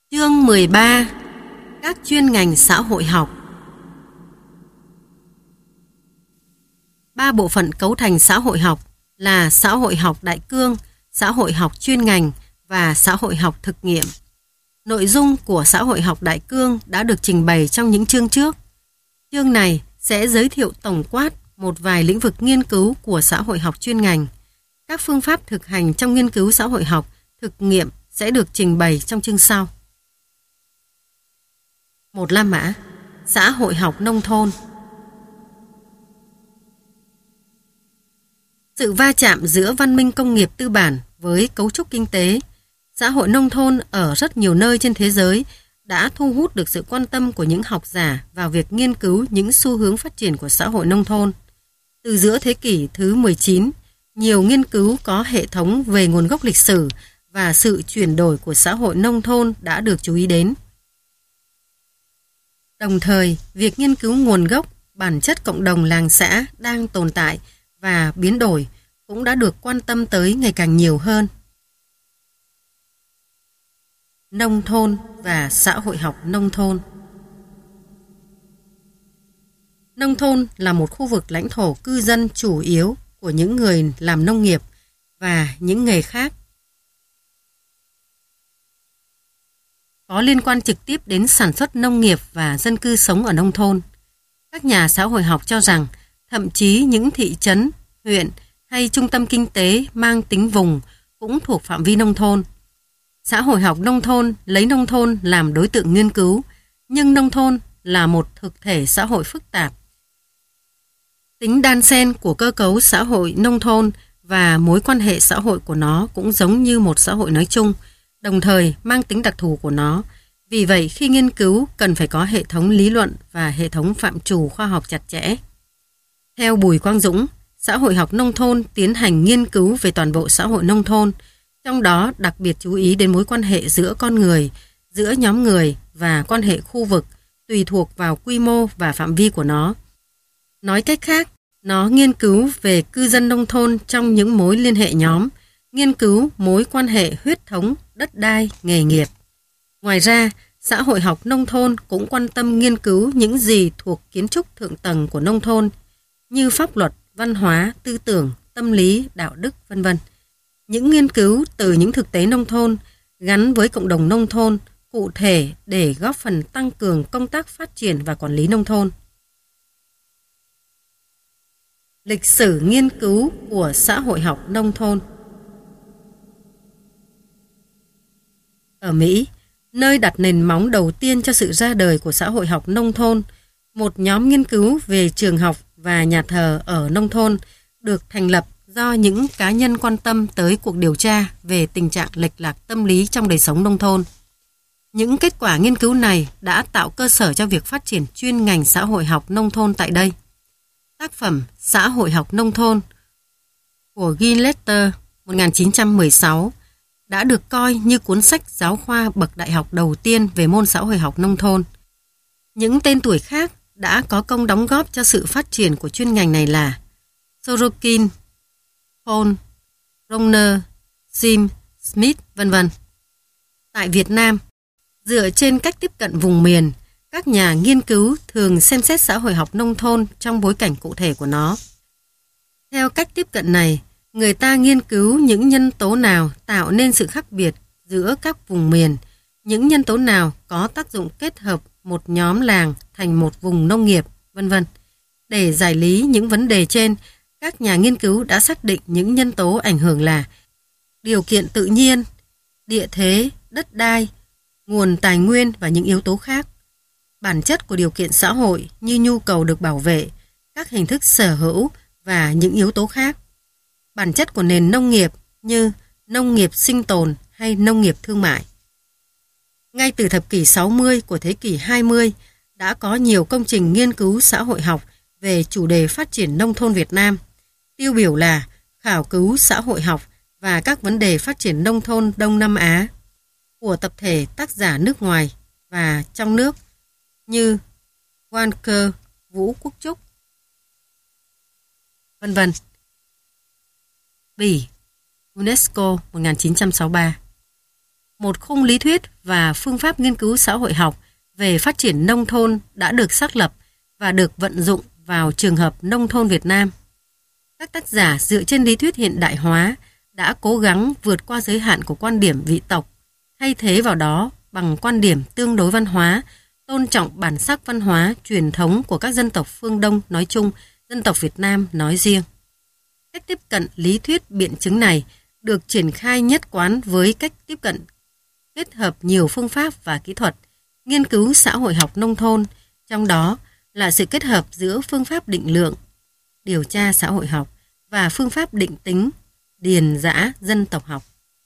Chương 13. Các chuyên ngành xã hội học. 3 bộ phận cấu thành xã hội học là xã hội học đại cương, xã hội học chuyên ngành và xã hội học thực nghiệm. Nội dung của xã hội học đại cương đã được trình bày trong những chương trước. Chương này sẽ giới thiệu tổng quát một vài lĩnh vực nghiên cứu của xã hội học chuyên ngành. Các phương pháp thực hành trong nghiên cứu xã hội học thực nghiệm sẽ được trình bày trong chương sau. 1. La mã, xã hội học nông thôn. Sự va chạm giữa văn minh công nghiệp tư bản với cấu trúc kinh tế, xã hội nông thôn ở rất nhiều nơi trên thế giới đã thu hút được sự quan tâm của những học giả vào việc nghiên cứu những xu hướng phát triển của xã hội nông thôn. Từ giữa thế kỷ thứ 19, nhiều nghiên cứu có hệ thống về nguồn gốc lịch sử và sự chuyển đổi của xã hội nông thôn đã được chú ý đến. Đồng thời, việc nghiên cứu nguồn gốc, bản chất cộng đồng làng xã đang tồn tại và biến đổi cũng đã được quan tâm tới ngày càng nhiều hơn. Nông thôn và xã hội học nông thôn. Nông thôn là một khu vực lãnh thổ cư dân chủ yếu của những người làm nông nghiệp và những nghề khác có liên quan trực tiếp đến sản xuất nông nghiệp và dân cư sống ở nông thôn. Các nhà xã hội học cho rằng thậm chí những thị trấn, huyện hay trung tâm kinh tế mang tính vùng cũng thuộc phạm vi nông thôn. Xã hội học nông thôn lấy nông thôn làm đối tượng nghiên cứu, nhưng nông thôn là một thực thể xã hội phức tạp. Tính đan xen của cơ cấu xã hội nông thôn và mối quan hệ xã hội của nó cũng giống như một xã hội nói chung, đồng thời mang tính đặc thù của nó. Vì vậy, khi nghiên cứu cần phải có hệ thống lý luận và hệ thống phạm trù khoa học chặt chẽ. Theo Bùi Quang Dũng, xã hội học nông thôn tiến hành nghiên cứu về toàn bộ xã hội nông thôn, trong đó đặc biệt chú ý đến mối quan hệ giữa con người, giữa nhóm người và quan hệ khu vực tùy thuộc vào quy mô và phạm vi của nó. Nói cách khác, nó nghiên cứu về cư dân nông thôn trong những mối liên hệ nhóm, nghiên cứu mối quan hệ huyết thống, đất đai, nghề nghiệp. Ngoài ra, xã hội học nông thôn cũng quan tâm nghiên cứu những gì thuộc kiến trúc thượng tầng của nông thôn như pháp luật, văn hóa, tư tưởng, tâm lý, đạo đức, v.v. Những nghiên cứu từ những thực tế nông thôn gắn với cộng đồng nông thôn cụ thể để góp phần tăng cường công tác phát triển và quản lý nông thôn. Lịch sử nghiên cứu của xã hội học nông thôn. Ở Mỹ, nơi đặt nền móng đầu tiên cho sự ra đời của xã hội học nông thôn, một nhóm nghiên cứu về trường học và nhà thờ ở nông thôn được thành lập do những cá nhân quan tâm tới cuộc điều tra về tình trạng lệch lạc tâm lý trong đời sống nông thôn. Những kết quả nghiên cứu này đã tạo cơ sở cho việc phát triển chuyên ngành xã hội học nông thôn tại đây. Tác phẩm Xã hội học nông thôn của Gilletter 1916 đã được coi như cuốn sách giáo khoa bậc đại học đầu tiên về môn xã hội học nông thôn. Những tên tuổi khác đã có công đóng góp cho sự phát triển của chuyên ngành này là Sorokin, Paul, Bronner, Jim, Smith, v.v. Tại Việt Nam, dựa trên cách tiếp cận vùng miền, các nhà nghiên cứu thường xem xét xã hội học nông thôn trong bối cảnh cụ thể của nó. Theo cách tiếp cận này, người ta nghiên cứu những nhân tố nào tạo nên sự khác biệt giữa các vùng miền, những nhân tố nào có tác dụng kết hợp một nhóm làng thành một vùng nông nghiệp, v.v. Để giải lý những vấn đề trên, các nhà nghiên cứu đã xác định những nhân tố ảnh hưởng là điều kiện tự nhiên, địa thế, đất đai, nguồn tài nguyên và những yếu tố khác. Bản chất của điều kiện xã hội như nhu cầu được bảo vệ, các hình thức sở hữu và những yếu tố khác. Bản chất của nền nông nghiệp như nông nghiệp sinh tồn hay nông nghiệp thương mại. Ngay từ thập kỷ 60 của thế kỷ 20 đã có nhiều công trình nghiên cứu xã hội học về chủ đề phát triển nông thôn Việt Nam. Tiêu biểu là khảo cứu xã hội học và các vấn đề phát triển nông thôn Đông Nam Á của tập thể tác giả nước ngoài và trong nước như Walker, Vũ Quốc Trúc, v.v. Bỉ, UNESCO 1963. một khung lý thuyết và phương pháp nghiên cứu xã hội học về phát triển nông thôn đã được xác lập và được vận dụng vào trường hợp nông thôn Việt Nam. Các tác giả dựa trên lý thuyết hiện đại hóa đã cố gắng vượt qua giới hạn của quan điểm vị tộc, thay thế vào đó bằng quan điểm tương đối văn hóa, tôn trọng bản sắc văn hóa truyền thống của các dân tộc phương Đông nói chung, dân tộc Việt Nam nói riêng. Cách tiếp cận lý thuyết biện chứng này được triển khai nhất quán với cách tiếp cận kết hợp nhiều phương pháp và kỹ thuật, nghiên cứu xã hội học nông thôn, trong đó là sự kết hợp giữa phương pháp định lượng, điều tra xã hội học và phương pháp định tính, điền dã dân tộc học.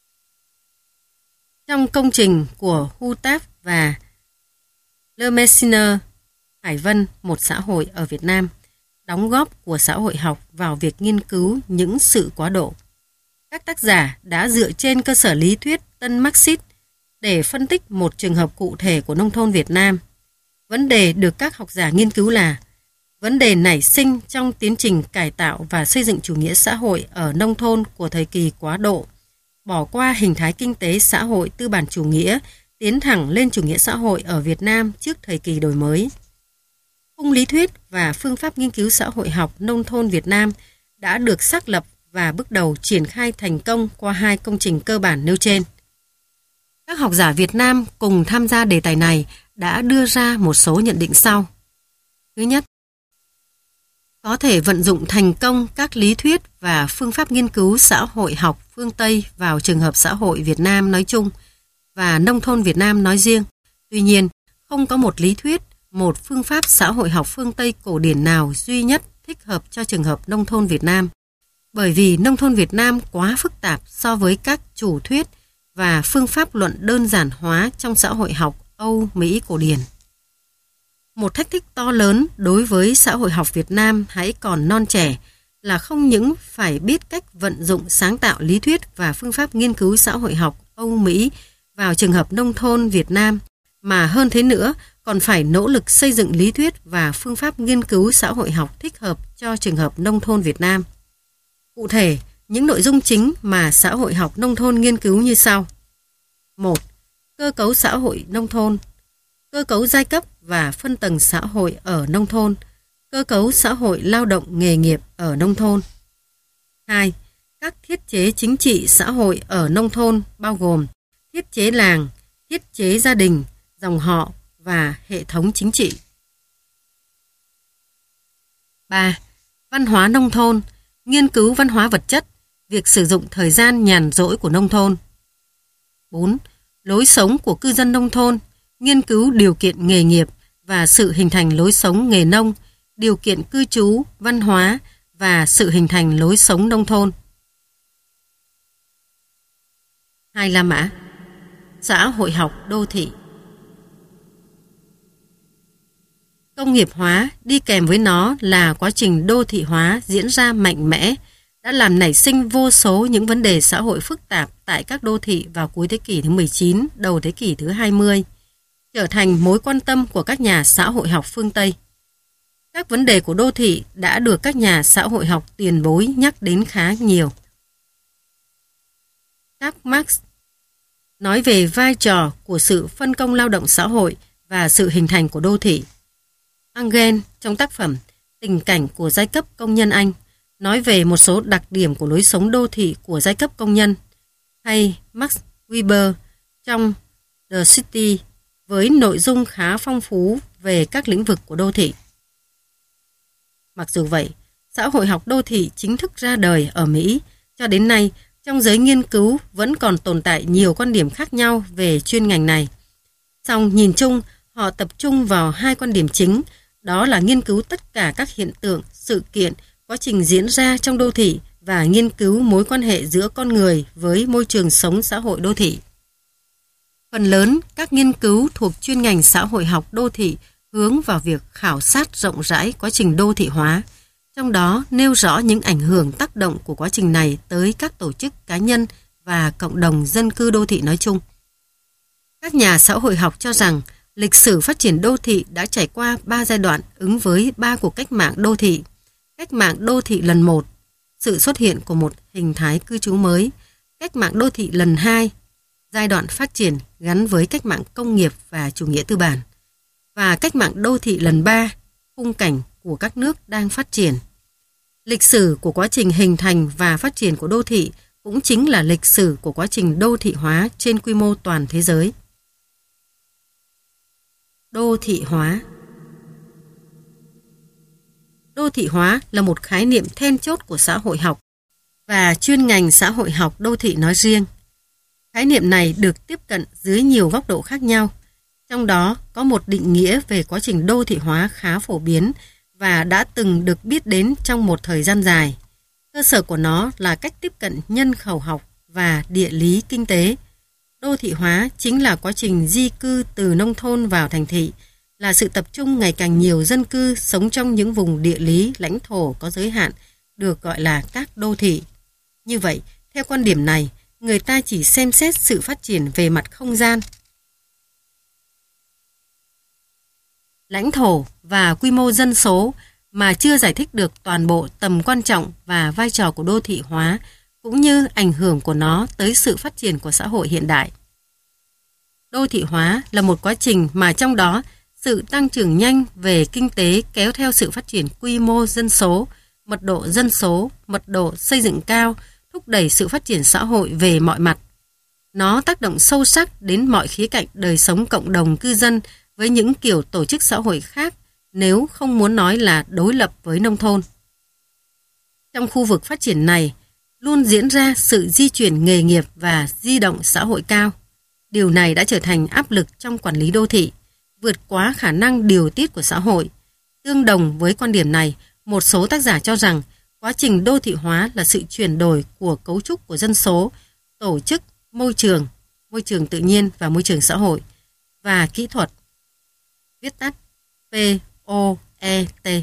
Trong công trình của Hutaf và Le Messiner, Hải Vân, một xã hội ở Việt Nam, đóng góp của xã hội học vào việc nghiên cứu những sự quá độ. Các tác giả đã dựa trên cơ sở lý thuyết tân Marxist để phân tích một trường hợp cụ thể của nông thôn Việt Nam. Vấn đề được các học giả nghiên cứu là vấn đề nảy sinh trong tiến trình cải tạo và xây dựng chủ nghĩa xã hội ở nông thôn của thời kỳ quá độ, bỏ qua hình thái kinh tế xã hội tư bản chủ nghĩa, tiến thẳng lên chủ nghĩa xã hội ở Việt Nam trước thời kỳ đổi mới. Khung lý thuyết và phương pháp nghiên cứu xã hội học nông thôn Việt Nam đã được xác lập và bước đầu triển khai thành công qua hai công trình cơ bản nêu trên. Các học giả Việt Nam cùng tham gia đề tài này đã đưa ra một số nhận định sau. Thứ nhất, có thể vận dụng thành công các lý thuyết và phương pháp nghiên cứu xã hội học phương Tây vào trường hợp xã hội Việt Nam nói chung và nông thôn Việt Nam nói riêng. Tuy nhiên, không có một lý thuyết, một phương pháp xã hội học phương Tây cổ điển nào duy nhất thích hợp cho trường hợp nông thôn Việt Nam, bởi vì nông thôn Việt Nam quá phức tạp so với các chủ thuyết và phương pháp luận đơn giản hóa trong xã hội học Âu Mỹ cổ điển. Một thách thức to lớn đối với xã hội học Việt Nam hãy còn non trẻ là không những phải biết cách vận dụng sáng tạo lý thuyết và phương pháp nghiên cứu xã hội học Âu Mỹ vào trường hợp nông thôn Việt Nam, mà hơn thế nữa còn phải nỗ lực xây dựng lý thuyết và phương pháp nghiên cứu xã hội học thích hợp cho trường hợp nông thôn Việt Nam. Cụ thể, những nội dung chính mà xã hội học nông thôn nghiên cứu như sau. 1. Cơ cấu xã hội nông thôn, cơ cấu giai cấp và phân tầng xã hội ở nông thôn, cơ cấu xã hội lao động nghề nghiệp ở nông thôn. 2. Các thiết chế chính trị xã hội ở nông thôn bao gồm thiết chế làng, thiết chế gia đình, dòng họ và hệ thống chính trị. 3. Văn hóa nông thôn, nghiên cứu văn hóa vật chất, việc sử dụng thời gian nhàn rỗi của nông thôn. 4. Lối sống của cư dân nông thôn, nghiên cứu điều kiện nghề nghiệp và sự hình thành lối sống nghề nông, điều kiện cư trú, văn hóa và sự hình thành lối sống nông thôn. 2 La Mã, xã hội học đô thị. Công nghiệp hóa đi kèm với nó là quá trình đô thị hóa diễn ra mạnh mẽ, đã làm nảy sinh vô số những vấn đề xã hội phức tạp tại các đô thị vào cuối thế kỷ thứ 19, đầu thế kỷ thứ 20, trở thành mối quan tâm của các nhà xã hội học phương Tây. Các vấn đề của đô thị đã được các nhà xã hội học tiền bối nhắc đến khá nhiều. Karl Marx nói về vai trò của sự phân công lao động xã hội và sự hình thành của đô thị. Engels trong tác phẩm Tình cảnh của giai cấp công nhân Anh nói về một số đặc điểm của lối sống đô thị của giai cấp công nhân, hay Max Weber trong The City với nội dung khá phong phú về các lĩnh vực của đô thị. Mặc dù vậy, xã hội học đô thị chính thức ra đời ở Mỹ, cho đến nay trong giới nghiên cứu vẫn còn tồn tại nhiều quan điểm khác nhau về chuyên ngành này. Song nhìn chung, họ tập trung vào hai quan điểm chính, đó là nghiên cứu tất cả các hiện tượng, sự kiện, quá trình diễn ra trong đô thị và nghiên cứu mối quan hệ giữa con người với môi trường sống xã hội đô thị. Phần lớn các nghiên cứu thuộc chuyên ngành xã hội học đô thị hướng vào việc khảo sát rộng rãi quá trình đô thị hóa, trong đó nêu rõ những ảnh hưởng tác động của quá trình này tới các tổ chức cá nhân và cộng đồng dân cư đô thị nói chung. Các nhà xã hội học cho rằng lịch sử phát triển đô thị đã trải qua 3 giai đoạn ứng với 3 cuộc cách mạng đô thị. Cách mạng đô thị lần 1, sự xuất hiện của một hình thái cư trú mới. Cách mạng đô thị lần 2, giai đoạn phát triển gắn với cách mạng công nghiệp và chủ nghĩa tư bản, và cách mạng đô thị lần 3, khung cảnh của các nước đang phát triển. Lịch sử của quá trình hình thành và phát triển của đô thị cũng chính là lịch sử của quá trình đô thị hóa trên quy mô toàn thế giới. Đô thị hóa. Đô thị hóa là một khái niệm then chốt của xã hội học và chuyên ngành xã hội học đô thị nói riêng. Khái niệm này được tiếp cận dưới nhiều góc độ khác nhau, trong đó có một định nghĩa về quá trình đô thị hóa khá phổ biến và đã từng được biết đến trong một thời gian dài. Cơ sở của nó là cách tiếp cận nhân khẩu học và địa lý kinh tế. Đô thị hóa chính là quá trình di cư từ nông thôn vào thành thị, là sự tập trung ngày càng nhiều dân cư sống trong những vùng địa lý, lãnh thổ có giới hạn, được gọi là các đô thị. Như vậy, theo quan điểm này, người ta chỉ xem xét sự phát triển về mặt không gian, lãnh thổ và quy mô dân số mà chưa giải thích được toàn bộ tầm quan trọng và vai trò của đô thị hóa cũng như ảnh hưởng của nó tới sự phát triển của xã hội hiện đại. Đô thị hóa là một quá trình mà trong đó sự tăng trưởng nhanh về kinh tế kéo theo sự phát triển quy mô dân số, mật độ xây dựng cao, thúc đẩy sự phát triển xã hội về mọi mặt. Nó tác động sâu sắc đến mọi khía cạnh đời sống cộng đồng cư dân với những kiểu tổ chức xã hội khác, nếu không muốn nói là đối lập với nông thôn. Trong khu vực phát triển này, luôn diễn ra sự di chuyển nghề nghiệp và di động xã hội cao. Điều này đã trở thành áp lực trong quản lý đô thị, vượt quá khả năng điều tiết của xã hội. Tương đồng với quan điểm này, một số tác giả cho rằng quá trình đô thị hóa là sự chuyển đổi của cấu trúc của dân số, tổ chức, môi trường tự nhiên và môi trường xã hội, và kỹ thuật. Viết tắt POET.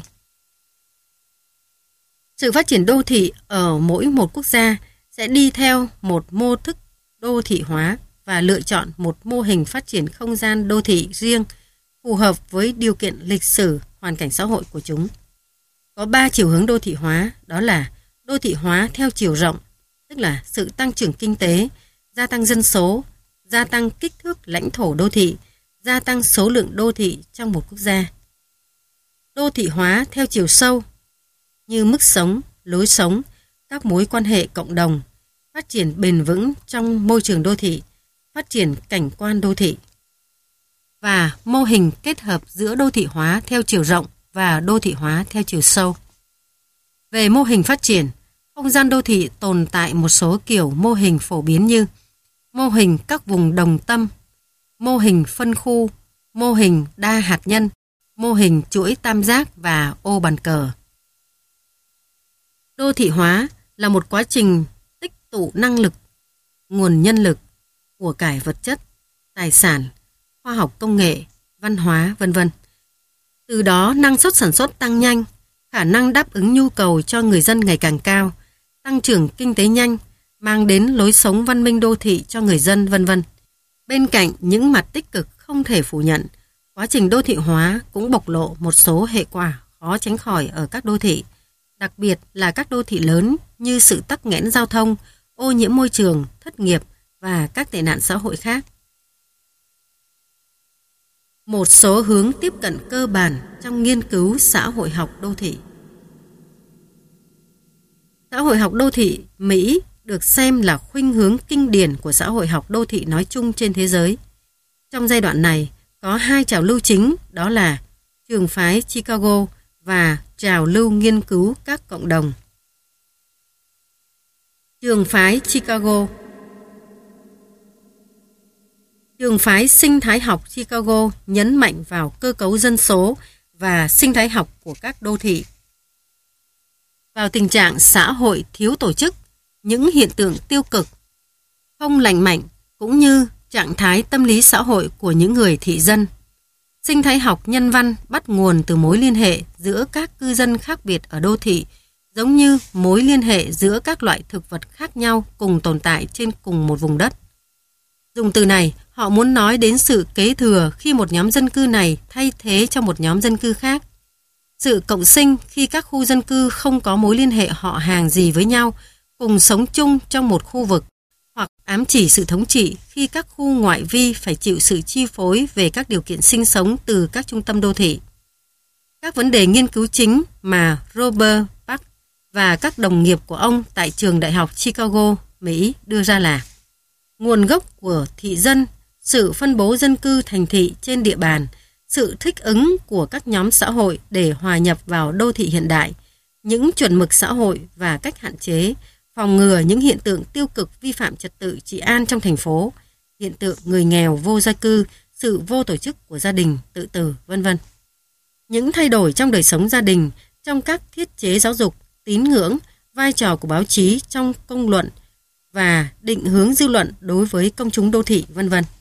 Sự phát triển đô thị ở mỗi một quốc gia sẽ đi theo một mô thức đô thị hóa và lựa chọn một mô hình phát triển không gian đô thị riêng phù hợp với điều kiện lịch sử, hoàn cảnh xã hội của chúng. Có 3 chiều hướng đô thị hóa, đó là đô thị hóa theo chiều rộng, tức là sự tăng trưởng kinh tế, gia tăng dân số, gia tăng kích thước lãnh thổ đô thị, gia tăng số lượng đô thị trong một quốc gia. Đô thị hóa theo chiều sâu, như mức sống, lối sống, các mối quan hệ cộng đồng, phát triển bền vững trong môi trường đô thị, phát triển cảnh quan đô thị. Và mô hình kết hợp giữa đô thị hóa theo chiều rộng và đô thị hóa theo chiều sâu. Về mô hình phát triển, không gian đô thị tồn tại một số kiểu mô hình phổ biến như mô hình các vùng đồng tâm, mô hình phân khu, mô hình đa hạt nhân, mô hình chuỗi tam giác và ô bàn cờ. Đô thị hóa là một quá trình tích tụ năng lực, nguồn nhân lực, của cải vật chất, tài sản, khoa học công nghệ, văn hóa, v.v. Từ đó năng suất sản xuất tăng nhanh, khả năng đáp ứng nhu cầu cho người dân ngày càng cao, tăng trưởng kinh tế nhanh, mang đến lối sống văn minh đô thị cho người dân, v.v. Bên cạnh những mặt tích cực không thể phủ nhận, quá trình đô thị hóa cũng bộc lộ một số hệ quả khó tránh khỏi ở các đô thị, đặc biệt là các đô thị lớn như sự tắc nghẽn giao thông, ô nhiễm môi trường, thất nghiệp và các tệ nạn xã hội khác. Một số hướng tiếp cận cơ bản trong nghiên cứu xã hội học đô thị. Xã hội học đô thị Mỹ được xem là khuynh hướng kinh điển của xã hội học đô thị nói chung trên thế giới. Trong giai đoạn này, có 2 trào lưu chính, đó là trường phái Chicago và trào lưu nghiên cứu các cộng đồng. Trường phái Chicago. Trường phái sinh thái học Chicago nhấn mạnh vào cơ cấu dân số và sinh thái học của các đô thị. Vào tình trạng xã hội thiếu tổ chức, những hiện tượng tiêu cực, không lành mạnh cũng như trạng thái tâm lý xã hội của những người thị dân. Sinh thái học nhân văn bắt nguồn từ mối liên hệ giữa các cư dân khác biệt ở đô thị, giống như mối liên hệ giữa các loại thực vật khác nhau cùng tồn tại trên cùng một vùng đất. Dùng từ này, họ muốn nói đến sự kế thừa khi một nhóm dân cư này thay thế cho một nhóm dân cư khác. Sự cộng sinh khi các khu dân cư không có mối liên hệ họ hàng gì với nhau, cùng sống chung trong một khu vực, hoặc ám chỉ sự thống trị khi các khu ngoại vi phải chịu sự chi phối về các điều kiện sinh sống từ các trung tâm đô thị. Các vấn đề nghiên cứu chính mà Robert Park và các đồng nghiệp của ông tại trường đại học Chicago, Mỹ đưa ra là nguồn gốc của thị dân, sự phân bố dân cư thành thị trên địa bàn, sự thích ứng của các nhóm xã hội để hòa nhập vào đô thị hiện đại, những chuẩn mực xã hội và cách hạn chế, phòng ngừa những hiện tượng tiêu cực vi phạm trật tự trị an trong thành phố, hiện tượng người nghèo vô gia cư, sự vô tổ chức của gia đình, tự tử, vân vân. Những thay đổi trong đời sống gia đình, trong các thiết chế giáo dục, tín ngưỡng, vai trò của báo chí trong công luận và định hướng dư luận đối với công chúng đô thị, vân vân.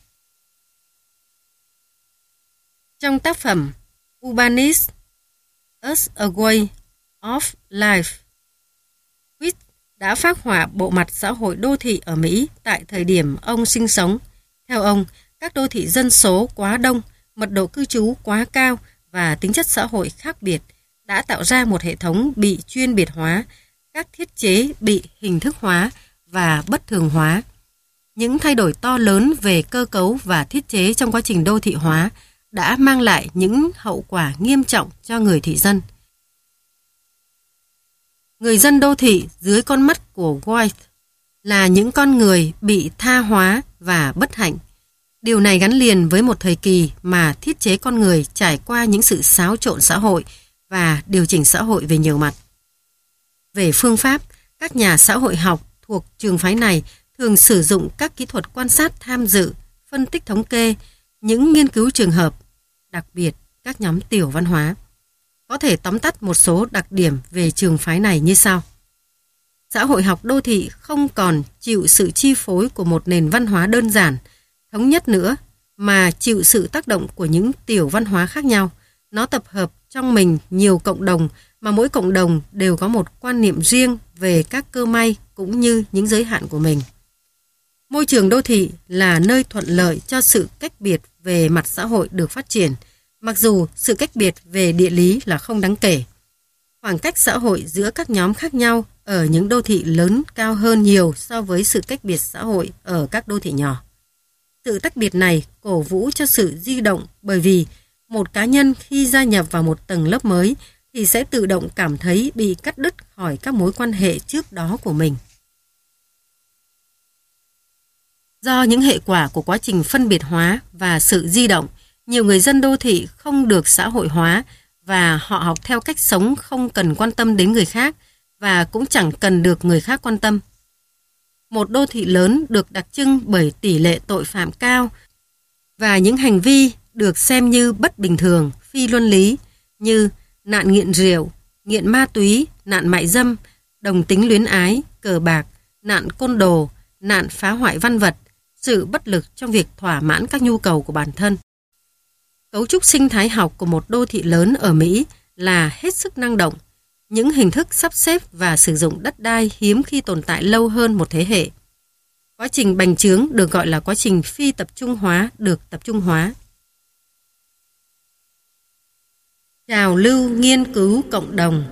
Trong tác phẩm Urbanism as a Way of Life, Whit đã phác họa bộ mặt xã hội đô thị ở Mỹ tại thời điểm ông sinh sống. Theo ông, các đô thị dân số quá đông, mật độ cư trú quá cao và tính chất xã hội khác biệt đã tạo ra một hệ thống bị chuyên biệt hóa, các thiết chế bị hình thức hóa và bất thường hóa. Những thay đổi to lớn về cơ cấu và thiết chế trong quá trình đô thị hóa đã mang lại những hậu quả nghiêm trọng cho người thị dân. Người dân đô thị dưới con mắt của White là những con người bị tha hóa và bất hạnh. Điều này gắn liền với một thời kỳ mà thiết chế con người trải qua những sự xáo trộn xã hội và điều chỉnh xã hội về nhiều mặt. Về phương pháp, các nhà xã hội học thuộc trường phái này thường sử dụng các kỹ thuật quan sát tham dự, phân tích thống kê, những nghiên cứu trường hợp, đặc biệt các nhóm tiểu văn hóa. Có thể tóm tắt một số đặc điểm về trường phái này như sau. Xã hội học đô thị không còn chịu sự chi phối của một nền văn hóa đơn giản, thống nhất nữa, mà chịu sự tác động của những tiểu văn hóa khác nhau. Nó tập hợp trong mình nhiều cộng đồng mà mỗi cộng đồng đều có một quan niệm riêng về các cơ may cũng như những giới hạn của mình. Môi trường đô thị là nơi thuận lợi cho sự cách biệt về mặt xã hội được phát triển, mặc dù sự cách biệt về địa lý là không đáng kể. Khoảng cách xã hội giữa các nhóm khác nhau ở những đô thị lớn cao hơn nhiều so với sự cách biệt xã hội ở các đô thị nhỏ. Sự tách biệt này cổ vũ cho sự di động bởi vì một cá nhân khi gia nhập vào một tầng lớp mới thì sẽ tự động cảm thấy bị cắt đứt khỏi các mối quan hệ trước đó của mình. Do những hệ quả của quá trình phân biệt hóa và sự di động, nhiều người dân đô thị không được xã hội hóa và họ học theo cách sống không cần quan tâm đến người khác và cũng chẳng cần được người khác quan tâm. Một đô thị lớn được đặc trưng bởi tỷ lệ tội phạm cao và những hành vi được xem như bất bình thường, phi luân lý như nạn nghiện rượu, nghiện ma túy, nạn mại dâm, đồng tính luyến ái, cờ bạc, nạn côn đồ, nạn phá hoại văn vật, sự bất lực trong việc thỏa mãn các nhu cầu của bản thân. Cấu trúc sinh thái học của một đô thị lớn ở Mỹ là hết sức năng động. Những hình thức sắp xếp và sử dụng đất đai hiếm khi tồn tại lâu hơn một thế hệ. Quá trình bành trướng được gọi là quá trình phi tập trung hóa được tập trung hóa. Trào lưu nghiên cứu cộng đồng.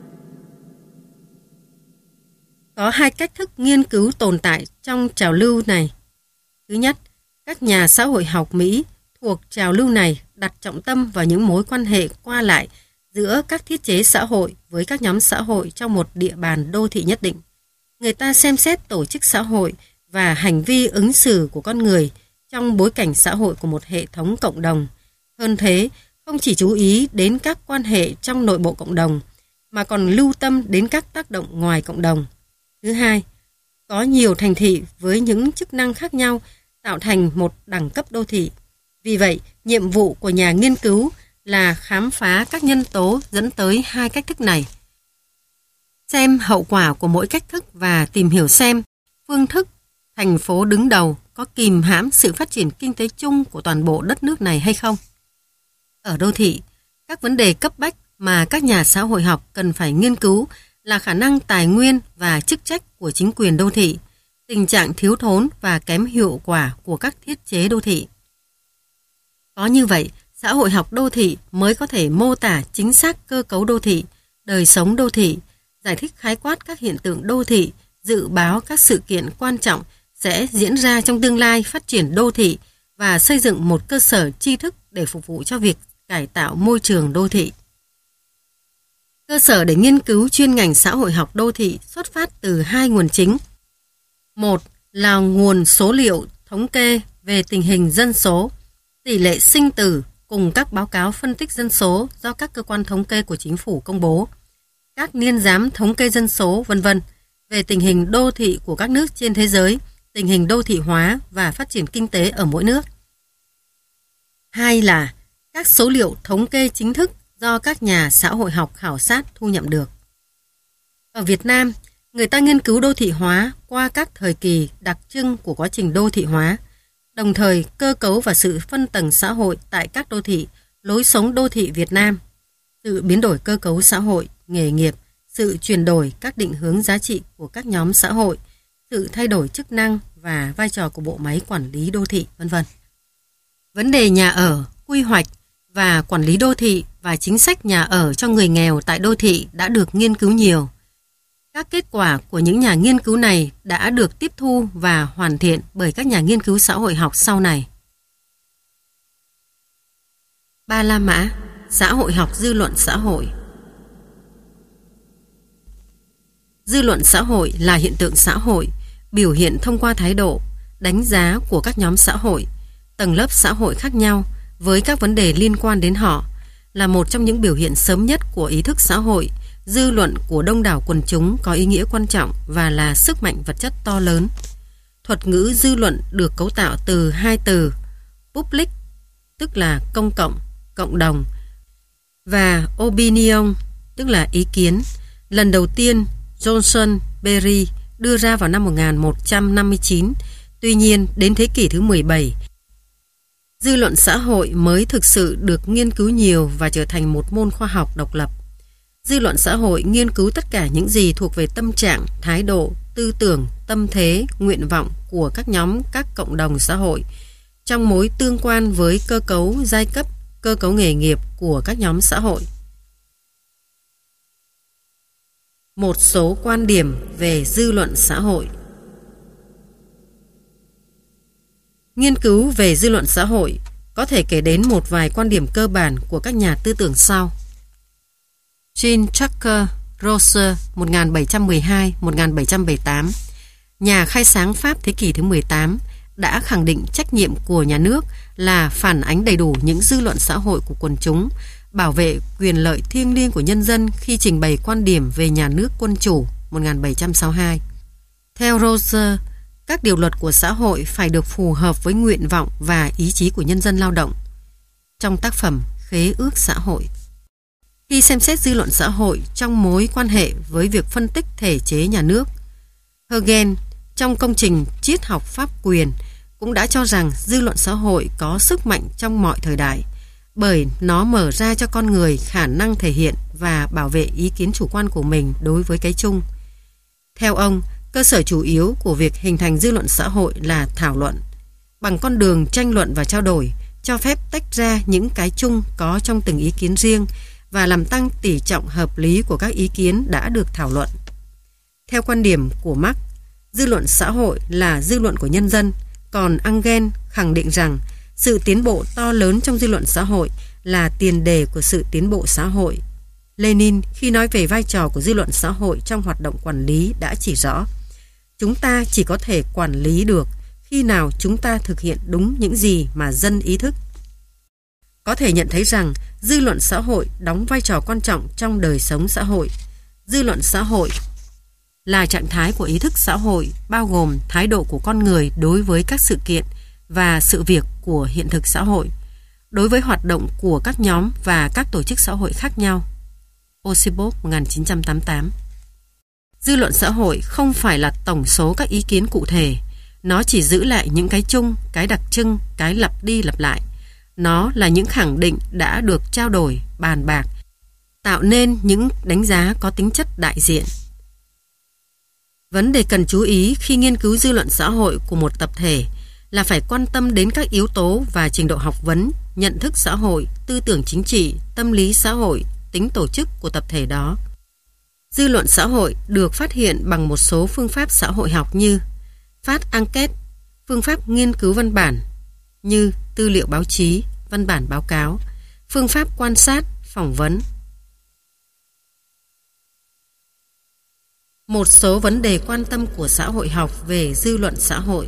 Có hai cách thức nghiên cứu tồn tại trong trào lưu này. Thứ nhất, các nhà xã hội học Mỹ thuộc trào lưu này đặt trọng tâm vào những mối quan hệ qua lại giữa các thiết chế xã hội với các nhóm xã hội trong một địa bàn đô thị nhất định. Người ta xem xét tổ chức xã hội và hành vi ứng xử của con người trong bối cảnh xã hội của một hệ thống cộng đồng. Hơn thế, không chỉ chú ý đến các quan hệ trong nội bộ cộng đồng, mà còn lưu tâm đến các tác động ngoài cộng đồng. Thứ hai, có nhiều thành thị với những chức năng khác nhau tạo thành một đẳng cấp đô thị. Vì vậy, nhiệm vụ của nhà nghiên cứu là khám phá các nhân tố dẫn tới hai cách thức này. Xem hậu quả của mỗi cách thức và tìm hiểu xem phương thức thành phố đứng đầu có kìm hãm sự phát triển kinh tế chung của toàn bộ đất nước này hay không. Ở đô thị, các vấn đề cấp bách mà các nhà xã hội học cần phải nghiên cứu là khả năng tài nguyên và chức trách của chính quyền đô thị, tình trạng thiếu thốn và kém hiệu quả của các thiết chế đô thị. Có như vậy, xã hội học đô thị mới có thể mô tả chính xác cơ cấu đô thị, đời sống đô thị, giải thích khái quát các hiện tượng đô thị, dự báo các sự kiện quan trọng sẽ diễn ra trong tương lai phát triển đô thị và xây dựng một cơ sở tri thức để phục vụ cho việc cải tạo môi trường đô thị. Cơ sở để nghiên cứu chuyên ngành xã hội học đô thị xuất phát từ hai nguồn chính. Một là nguồn số liệu thống kê về tình hình dân số, tỷ lệ sinh tử cùng các báo cáo phân tích dân số do các cơ quan thống kê của chính phủ công bố, các niên giám thống kê dân số, v.v. về tình hình đô thị của các nước trên thế giới, tình hình đô thị hóa và phát triển kinh tế ở mỗi nước. Hai là các số liệu thống kê chính thức do các nhà xã hội học khảo sát thu nhận được. Ở Việt Nam, người ta nghiên cứu đô thị hóa qua các thời kỳ đặc trưng của quá trình đô thị hóa, đồng thời cơ cấu và sự phân tầng xã hội tại các đô thị, lối sống đô thị Việt Nam, sự biến đổi cơ cấu xã hội, nghề nghiệp, sự chuyển đổi các định hướng giá trị của các nhóm xã hội, sự thay đổi chức năng và vai trò của bộ máy quản lý đô thị, v.v. Vấn đề nhà ở, quy hoạch và quản lý đô thị và chính sách nhà ở cho người nghèo tại đô thị đã được nghiên cứu nhiều. Các kết quả của những nhà nghiên cứu này đã được tiếp thu và hoàn thiện bởi các nhà nghiên cứu xã hội học sau này. Ba La Mã, xã hội học dư luận xã hội. Dư luận xã hội là hiện tượng xã hội, biểu hiện thông qua thái độ, đánh giá của các nhóm xã hội, tầng lớp xã hội khác nhau với các vấn đề liên quan đến họ, là một trong những biểu hiện sớm nhất của ý thức xã hội. Dư luận của đông đảo quần chúng có ý nghĩa quan trọng và là sức mạnh vật chất to lớn. Thuật ngữ dư luận được cấu tạo từ hai từ public, tức là công cộng, cộng đồng, và opinion, tức là ý kiến. Lần đầu tiên, Johnson Berry đưa ra vào năm 1159. Tuy nhiên, đến thế kỷ thứ 17, dư luận xã hội mới thực sự được nghiên cứu nhiều và trở thành một môn khoa học độc lập. Dư luận xã hội nghiên cứu tất cả những gì thuộc về tâm trạng, thái độ, tư tưởng, tâm thế, nguyện vọng của các nhóm, các cộng đồng xã hội trong mối tương quan với cơ cấu giai cấp, cơ cấu nghề nghiệp của các nhóm xã hội. Một số quan điểm về dư luận xã hội. Nghiên cứu về dư luận xã hội có thể kể đến một vài quan điểm cơ bản của các nhà tư tưởng sau. Jean-Jacques Rousseau 1712-1778, nhà khai sáng Pháp thế kỷ thứ 18, đã khẳng định trách nhiệm của nhà nước là phản ánh đầy đủ những dư luận xã hội của quần chúng, bảo vệ quyền lợi thiêng liêng của nhân dân khi trình bày quan điểm về nhà nước quân chủ 1762. Theo Rousseau, các điều luật của xã hội phải được phù hợp với nguyện vọng và ý chí của nhân dân lao động. Trong tác phẩm Khế ước xã hội, khi xem xét dư luận xã hội trong mối quan hệ với việc phân tích thể chế nhà nước, Hegel trong công trình Triết học pháp quyền cũng đã cho rằng dư luận xã hội có sức mạnh trong mọi thời đại, bởi nó mở ra cho con người khả năng thể hiện và bảo vệ ý kiến chủ quan của mình đối với cái chung. Theo ông, cơ sở chủ yếu của việc hình thành dư luận xã hội là thảo luận, bằng con đường tranh luận và trao đổi, cho phép tách ra những cái chung có trong từng ý kiến riêng và làm tăng tỷ trọng hợp lý của các ý kiến đã được thảo luận. Theo quan điểm của Marx, dư luận xã hội là dư luận của nhân dân, còn Engels khẳng định rằng sự tiến bộ to lớn trong dư luận xã hội là tiền đề của sự tiến bộ xã hội. Lenin khi nói về vai trò của dư luận xã hội trong hoạt động quản lý đã chỉ rõ: chúng ta chỉ có thể quản lý được khi nào chúng ta thực hiện đúng những gì mà dân ý thức. Có thể nhận thấy rằng dư luận xã hội đóng vai trò quan trọng trong đời sống xã hội. Dư luận xã hội là trạng thái của ý thức xã hội, bao gồm thái độ của con người đối với các sự kiện và sự việc của hiện thực xã hội, đối với hoạt động của các nhóm và các tổ chức xã hội khác nhau. Osibos 1988. Dư luận xã hội không phải là tổng số các ý kiến cụ thể, nó chỉ giữ lại những cái chung, cái đặc trưng, cái lặp đi lặp lại. Nó là những khẳng định đã được trao đổi, bàn bạc, tạo nên những đánh giá có tính chất đại diện. Vấn đề cần chú ý khi nghiên cứu dư luận xã hội của một tập thể là phải quan tâm đến các yếu tố và trình độ học vấn, nhận thức xã hội, tư tưởng chính trị, tâm lý xã hội, tính tổ chức của tập thể đó. Dư luận xã hội được phát hiện bằng một số phương pháp xã hội học như phát enquête, phương pháp nghiên cứu văn bản như tư liệu báo chí, văn bản báo cáo, phương pháp quan sát, phỏng vấn. Một số vấn đề quan tâm của xã hội học về dư luận xã hội.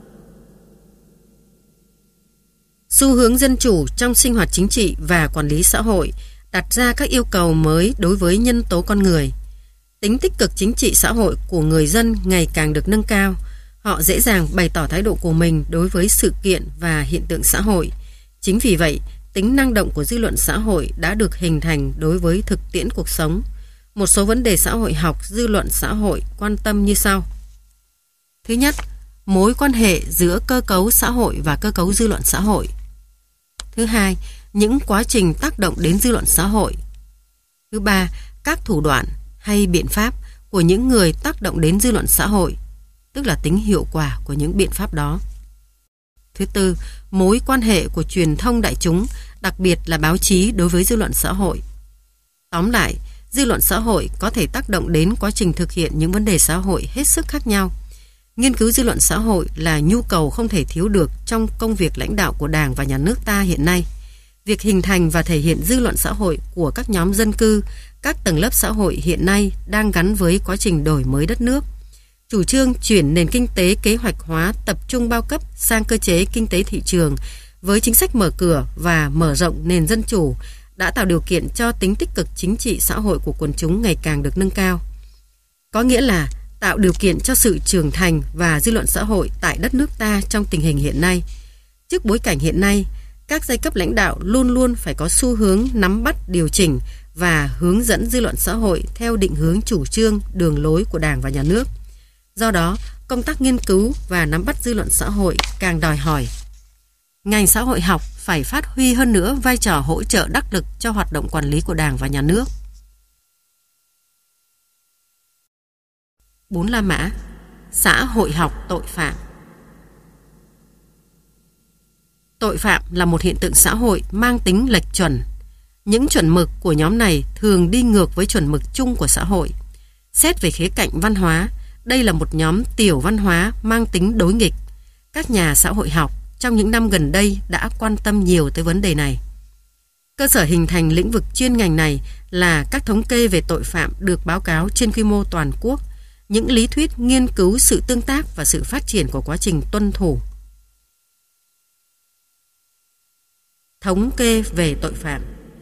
Xu hướng dân chủ trong sinh hoạt chính trị và quản lý xã hội đặt ra các yêu cầu mới đối với nhân tố con người. Tính tích cực chính trị xã hội của người dân ngày càng được nâng cao. Họ dễ dàng bày tỏ thái độ của mình đối với sự kiện và hiện tượng xã hội. Chính vì vậy, tính năng động của dư luận xã hội đã được hình thành đối với thực tiễn cuộc sống. Một số vấn đề xã hội học, dư luận xã hội quan tâm như sau. Thứ nhất, mối quan hệ giữa cơ cấu xã hội và cơ cấu dư luận xã hội. Thứ hai, những quá trình tác động đến dư luận xã hội. Thứ ba, các thủ đoạn hay biện pháp của những người tác động đến dư luận xã hội, tức là tính hiệu quả của những biện pháp đó. Thứ tư, mối quan hệ của truyền thông đại chúng, đặc biệt là báo chí đối với dư luận xã hội. Tóm lại, dư luận xã hội có thể tác động đến quá trình thực hiện những vấn đề xã hội hết sức khác nhau. Nghiên cứu dư luận xã hội là nhu cầu không thể thiếu được trong công việc lãnh đạo của Đảng và Nhà nước ta hiện nay. Việc hình thành và thể hiện dư luận xã hội của các nhóm dân cư, các tầng lớp xã hội hiện nay đang gắn với quá trình đổi mới đất nước. Chủ trương chuyển nền kinh tế kế hoạch hóa tập trung bao cấp sang cơ chế kinh tế thị trường với chính sách mở cửa và mở rộng nền dân chủ đã tạo điều kiện cho tính tích cực chính trị xã hội của quần chúng ngày càng được nâng cao. Có nghĩa là tạo điều kiện cho sự trưởng thành và dư luận xã hội tại đất nước ta trong tình hình hiện nay. Trước bối cảnh hiện nay, các giai cấp lãnh đạo luôn luôn phải có xu hướng nắm bắt, điều chỉnh và hướng dẫn dư luận xã hội theo định hướng chủ trương, đường lối của Đảng và Nhà nước. Do đó, công tác nghiên cứu và nắm bắt dư luận xã hội càng đòi hỏi ngành xã hội học phải phát huy hơn nữa vai trò hỗ trợ đắc lực cho hoạt động quản lý của Đảng và Nhà nước. 4 La Mã. Xã hội học tội phạm. Tội phạm là một hiện tượng xã hội mang tính lệch chuẩn. Những chuẩn mực của nhóm này thường đi ngược với chuẩn mực chung của xã hội. Xét về khía cạnh văn hóa, đây là một nhóm tiểu văn hóa mang tính đối nghịch. Các nhà xã hội học trong những năm gần đây đã quan tâm nhiều tới vấn đề này. Cơ sở hình thành lĩnh vực chuyên ngành này là các thống kê về tội phạm được báo cáo trên quy mô toàn quốc, những lý thuyết nghiên cứu sự tương tác và sự phát triển của quá trình tuân thủ. Thống kê về tội phạm.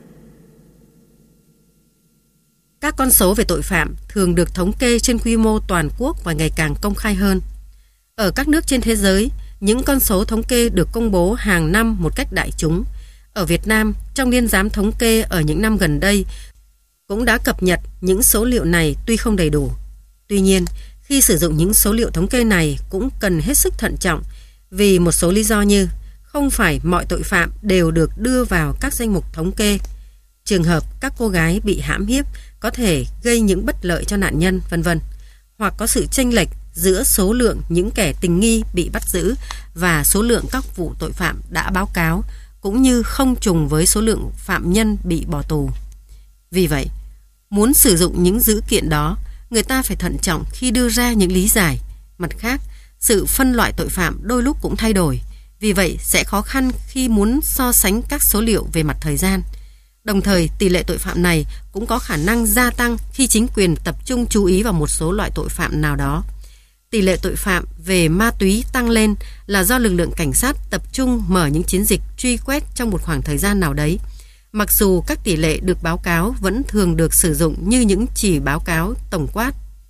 Các con số về tội phạm thường được thống kê trên quy mô toàn quốc và ngày càng công khai hơn. Ở các nước trên thế giới, những con số thống kê được công bố hàng năm một cách đại chúng. Ở Việt Nam, trong niên giám thống kê ở những năm gần đây, cũng đã cập nhật những số liệu này tuy không đầy đủ. Tuy nhiên, khi sử dụng những số liệu thống kê này cũng cần hết sức thận trọng vì một số lý do như không phải mọi tội phạm đều được đưa vào các danh mục thống kê. Trường hợp các cô gái bị hãm hiếp có thể gây những bất lợi cho nạn nhân, vân vân. Hoặc có sự chênh lệch giữa số lượng những kẻ tình nghi bị bắt giữ và số lượng các vụ tội phạm đã báo cáo, cũng như không trùng với số lượng phạm nhân bị bỏ tù. Vì vậy, muốn sử dụng những dữ kiện đó, người ta phải thận trọng khi đưa ra những lý giải. Mặt khác, sự phân loại tội phạm đôi lúc cũng thay đổi, vì vậy sẽ khó khăn khi muốn so sánh các số liệu về mặt thời gian. Đồng thời, tỷ lệ tội phạm này cũng có khả năng gia tăng khi chính quyền tập trung chú ý vào một số loại tội phạm nào đó. Tỷ lệ tội phạm về ma túy tăng lên là do lực lượng cảnh sát tập trung mở những chiến dịch truy quét trong một khoảng thời gian nào đấy. Mặc dù các tỷ lệ được báo cáo vẫn thường được sử dụng như những chỉ báo cáo tổng quát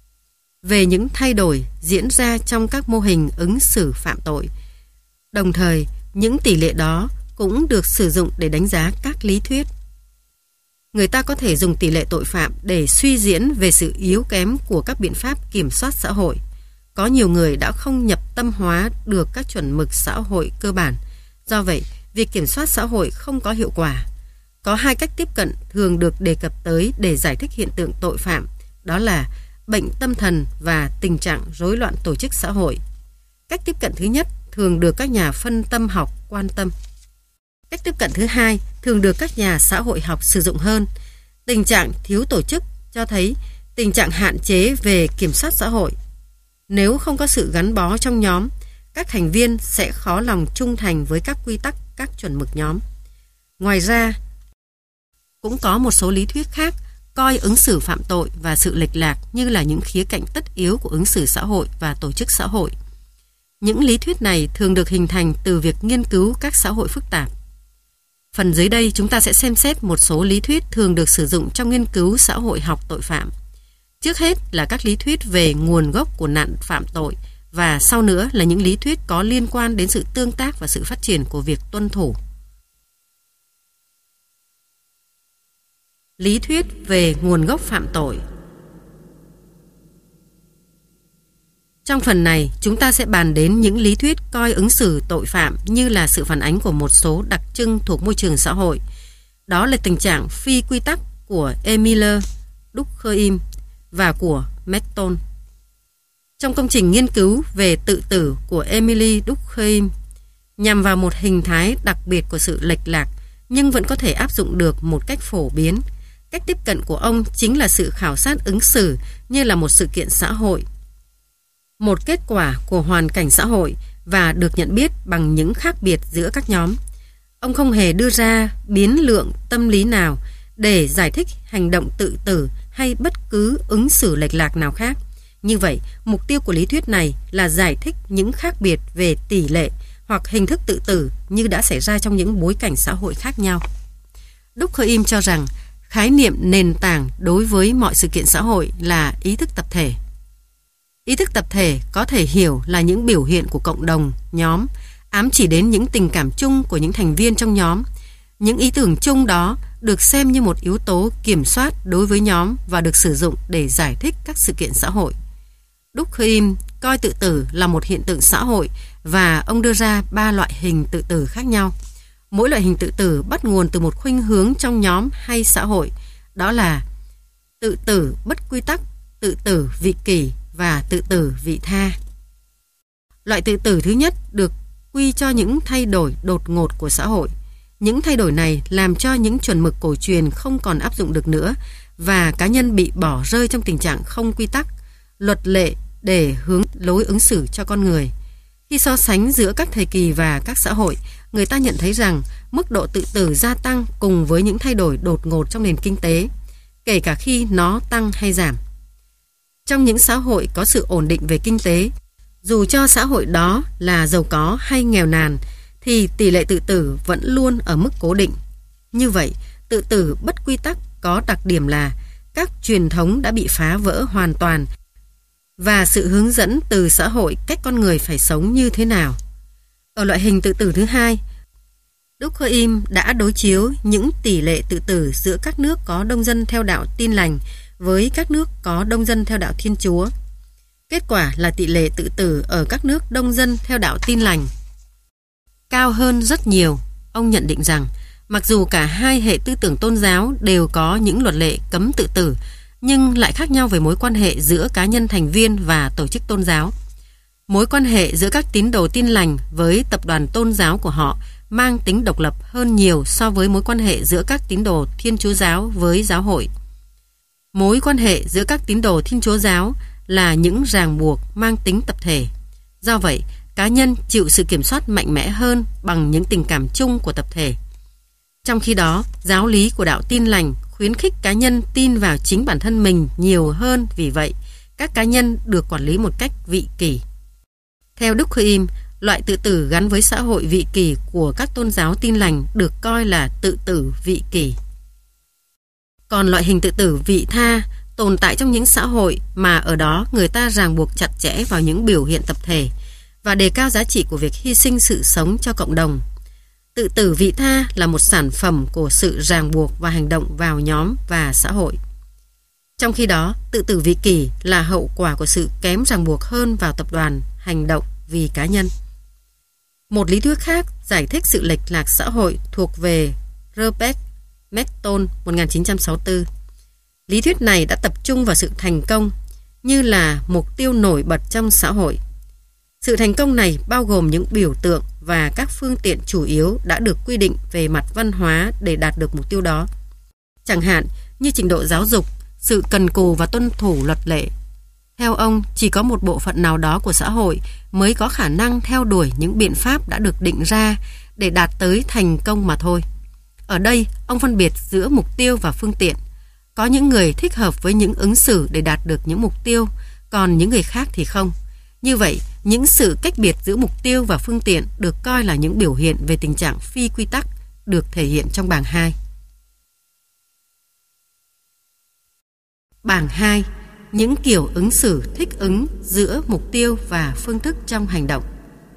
về những thay đổi diễn ra trong các mô hình ứng xử phạm tội. Đồng thời, những tỷ lệ đó cũng được sử dụng để đánh giá các lý thuyết. Người ta có thể dùng tỷ lệ tội phạm để suy diễn về sự yếu kém của các biện pháp kiểm soát xã hội. Có nhiều người đã không nhập tâm hóa được các chuẩn mực xã hội cơ bản. Do vậy, việc kiểm soát xã hội không có hiệu quả. Có hai cách tiếp cận thường được đề cập tới để giải thích hiện tượng tội phạm, đó là bệnh tâm thần và tình trạng rối loạn tổ chức xã hội. Cách tiếp cận thứ nhất thường được các nhà phân tâm học quan tâm. Cách tiếp cận thứ hai thường được các nhà xã hội học sử dụng hơn. Tình trạng thiếu tổ chức cho thấy tình trạng hạn chế về kiểm soát xã hội. Nếu không có sự gắn bó trong nhóm, các thành viên sẽ khó lòng trung thành với các quy tắc, các chuẩn mực nhóm. Ngoài ra, cũng có một số lý thuyết khác coi ứng xử phạm tội và sự lệch lạc như là những khía cạnh tất yếu của ứng xử xã hội và tổ chức xã hội. Những lý thuyết này thường được hình thành từ việc nghiên cứu các xã hội phức tạp. Phần dưới đây chúng ta sẽ xem xét một số lý thuyết thường được sử dụng trong nghiên cứu xã hội học tội phạm. Trước hết là các lý thuyết về nguồn gốc của nạn phạm tội và sau nữa là những lý thuyết có liên quan đến sự tương tác và sự phát triển của việc tuân thủ. Lý thuyết về nguồn gốc phạm tội. Trong phần này, chúng ta sẽ bàn đến những lý thuyết coi ứng xử tội phạm như là sự phản ánh của một số đặc trưng thuộc môi trường xã hội. Đó là tình trạng phi quy tắc của Emile Durkheim và của Merton. Trong công trình nghiên cứu về tự tử của Emile Durkheim, nhằm vào một hình thái đặc biệt của sự lệch lạc nhưng vẫn có thể áp dụng được một cách phổ biến, cách tiếp cận của ông chính là sự khảo sát ứng xử như là một sự kiện xã hội, một kết quả của hoàn cảnh xã hội và được nhận biết bằng những khác biệt giữa các nhóm. Ông không hề đưa ra biến lượng tâm lý nào để giải thích hành động tự tử hay bất cứ ứng xử lệch lạc nào khác. Như vậy, mục tiêu của lý thuyết này là giải thích những khác biệt về tỷ lệ hoặc hình thức tự tử như đã xảy ra trong những bối cảnh xã hội khác nhau. Durkheim cho rằng khái niệm nền tảng đối với mọi sự kiện xã hội là ý thức tập thể. Ý thức tập thể có thể hiểu là những biểu hiện của cộng đồng, nhóm, ám chỉ đến những tình cảm chung của những thành viên trong nhóm. Những ý tưởng chung đó được xem như một yếu tố kiểm soát đối với nhóm và được sử dụng để giải thích các sự kiện xã hội. Durkheim coi tự tử là một hiện tượng xã hội và ông đưa ra 3 loại hình tự tử khác nhau. Mỗi loại hình tự tử bắt nguồn từ một khuynh hướng trong nhóm hay xã hội, đó là tự tử bất quy tắc, tự tử vị kỷ và tự tử vị tha. Loại tự tử thứ nhất được quy cho những thay đổi đột ngột của xã hội. Những thay đổi này làm cho những chuẩn mực cổ truyền không còn áp dụng được nữa và cá nhân bị bỏ rơi trong tình trạng không quy tắc, luật lệ để hướng lối ứng xử cho con người. Khi so sánh giữa các thời kỳ và các xã hội, người ta nhận thấy rằng mức độ tự tử gia tăng cùng với những thay đổi đột ngột trong nền kinh tế, kể cả khi nó tăng hay giảm. Trong những xã hội có sự ổn định về kinh tế, dù cho xã hội đó là giàu có hay nghèo nàn, thì tỷ lệ tự tử vẫn luôn ở mức cố định. Như vậy, tự tử bất quy tắc có đặc điểm là các truyền thống đã bị phá vỡ hoàn toàn và sự hướng dẫn từ xã hội cách con người phải sống như thế nào. Ở loại hình tự tử thứ hai, Durkheim đã đối chiếu những tỷ lệ tự tử giữa các nước có đông dân theo đạo Tin lành với các nước có đông dân theo đạo Thiên Chúa. Kết quả là tỷ lệ tự tử ở các nước đông dân theo đạo Tin lành cao hơn rất nhiều. Ông nhận định rằng mặc dù cả hai hệ tư tưởng tôn giáo đều có những luật lệ cấm tự tử, nhưng lại khác nhau về mối quan hệ giữa cá nhân thành viên và tổ chức tôn giáo. Mối quan hệ giữa các tín đồ Tin lành với tập đoàn tôn giáo của họ mang tính độc lập hơn nhiều so với mối quan hệ giữa các tín đồ Thiên Chúa giáo với giáo hội. Mối quan hệ giữa các tín đồ Thiên Chúa giáo là những ràng buộc mang tính tập thể. Do vậy, cá nhân chịu sự kiểm soát mạnh mẽ hơn bằng những tình cảm chung của tập thể. Trong khi đó, giáo lý của đạo Tin lành khuyến khích cá nhân tin vào chính bản thân mình nhiều hơn, vì vậy, các cá nhân được quản lý một cách vị kỷ. Theo Durkheim, loại tự tử gắn với xã hội vị kỷ của các tôn giáo Tin lành được coi là tự tử vị kỷ. Còn loại hình tự tử vị tha tồn tại trong những xã hội mà ở đó người ta ràng buộc chặt chẽ vào những biểu hiện tập thể và đề cao giá trị của việc hy sinh sự sống cho cộng đồng. Tự tử vị tha là một sản phẩm của sự ràng buộc và hành động vào nhóm và xã hội. Trong khi đó, tự tử vị kỷ là hậu quả của sự kém ràng buộc hơn vào tập đoàn, hành động vì cá nhân. Một lý thuyết khác giải thích sự lệch lạc xã hội thuộc về Robert Merton 1964. Lý thuyết này đã tập trung vào sự thành công như là mục tiêu nổi bật trong xã hội. Sự thành công này bao gồm những biểu tượng và các phương tiện chủ yếu đã được quy định về mặt văn hóa để đạt được mục tiêu đó. Chẳng hạn như trình độ giáo dục, sự cần cù và tuân thủ luật lệ. Theo ông, chỉ có một bộ phận nào đó của xã hội mới có khả năng theo đuổi những biện pháp đã được định ra để đạt tới thành công mà thôi. Ở đây, ông phân biệt giữa mục tiêu và phương tiện. Có những người thích hợp với những ứng xử để đạt được những mục tiêu, còn những người khác thì không. Như vậy, những sự cách biệt giữa mục tiêu và phương tiện được coi là những biểu hiện về tình trạng phi quy tắc được thể hiện trong bảng 2. Bảng 2. Những kiểu ứng xử thích ứng giữa mục tiêu và phương thức trong hành động.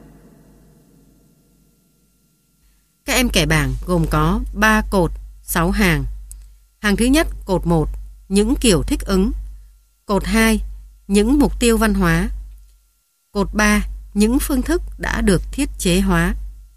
Các em kẻ bảng gồm có 3 cột, 6 hàng. Hàng thứ nhất, cột 1, những kiểu thích ứng. Cột 2, những mục tiêu văn hóa. Cột 3, những phương thức đã được thiết chế hóa.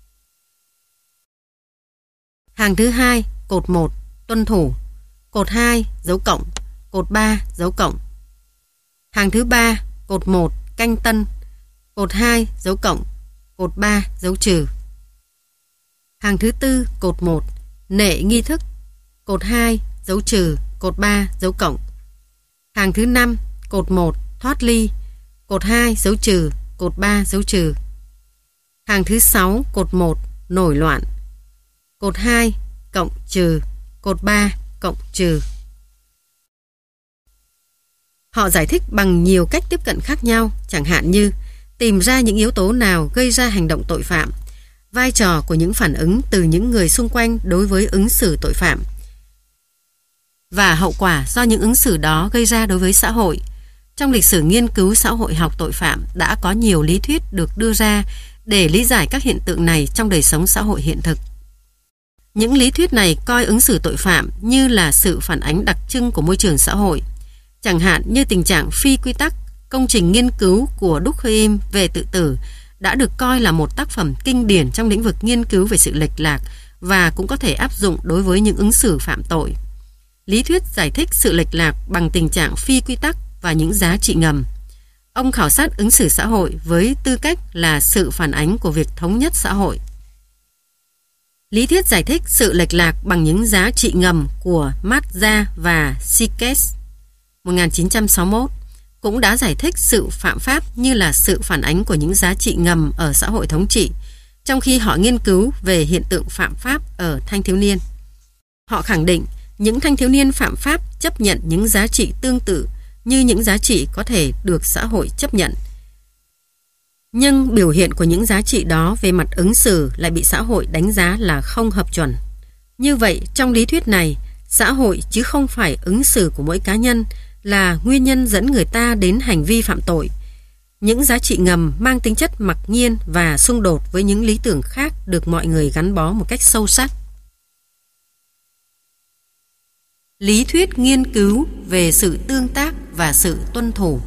Hàng thứ hai, cột 1, tuân thủ. Cột 2, dấu cộng. Cột 3, dấu cộng. Hàng thứ 3, cột 1, canh tân. Cột 2, dấu cộng. Cột 3, dấu trừ. Hàng thứ 4, cột 1, nệ nghi thức. Cột 2, dấu trừ. Cột 3, dấu cộng. Hàng thứ 5, cột 1, thoát ly. Cột 2, dấu trừ. Cột 3, dấu trừ. Hàng thứ 6, cột 1, nổi loạn. Cột 2, cộng trừ. Cột 3, cộng trừ. Họ giải thích bằng nhiều cách tiếp cận khác nhau, chẳng hạn như tìm ra những yếu tố nào gây ra hành động tội phạm, vai trò của những phản ứng từ những người xung quanh đối với ứng xử tội phạm, và hậu quả do những ứng xử đó gây ra đối với xã hội. Trong lịch sử nghiên cứu xã hội học tội phạm đã có nhiều lý thuyết được đưa ra để lý giải các hiện tượng này trong đời sống xã hội hiện thực. Những lý thuyết này coi ứng xử tội phạm như là sự phản ánh đặc trưng của môi trường xã hội. Chẳng hạn như tình trạng phi quy tắc, công trình nghiên cứu của Durkheim về tự tử đã được coi là một tác phẩm kinh điển trong lĩnh vực nghiên cứu về sự lệch lạc và cũng có thể áp dụng đối với những ứng xử phạm tội. Lý thuyết giải thích sự lệch lạc bằng tình trạng phi quy tắc và những giá trị ngầm. Ông khảo sát ứng xử xã hội với tư cách là sự phản ánh của việc thống nhất xã hội. Lý thuyết giải thích sự lệch lạc bằng những giá trị ngầm của Mazda và Sikes 1961 cũng đã giải thích sự phạm pháp như là sự phản ánh của những giá trị ngầm ở xã hội thống trị, trong khi họ nghiên cứu về hiện tượng phạm pháp ở thanh thiếu niên. Họ khẳng định những thanh thiếu niên phạm pháp chấp nhận những giá trị tương tự như những giá trị có thể được xã hội chấp nhận. Nhưng biểu hiện của những giá trị đó về mặt ứng xử lại bị xã hội đánh giá là không hợp chuẩn. Như vậy, trong lý thuyết này, xã hội chứ không phải ứng xử của mỗi cá nhân là nguyên nhân dẫn người ta đến hành vi phạm tội. Những giá trị ngầm mang tính chất mặc nhiên và xung đột với những lý tưởng khác được mọi người gắn bó một cách sâu sắc. Lý thuyết nghiên cứu về sự tương tác và sự tuân thủ.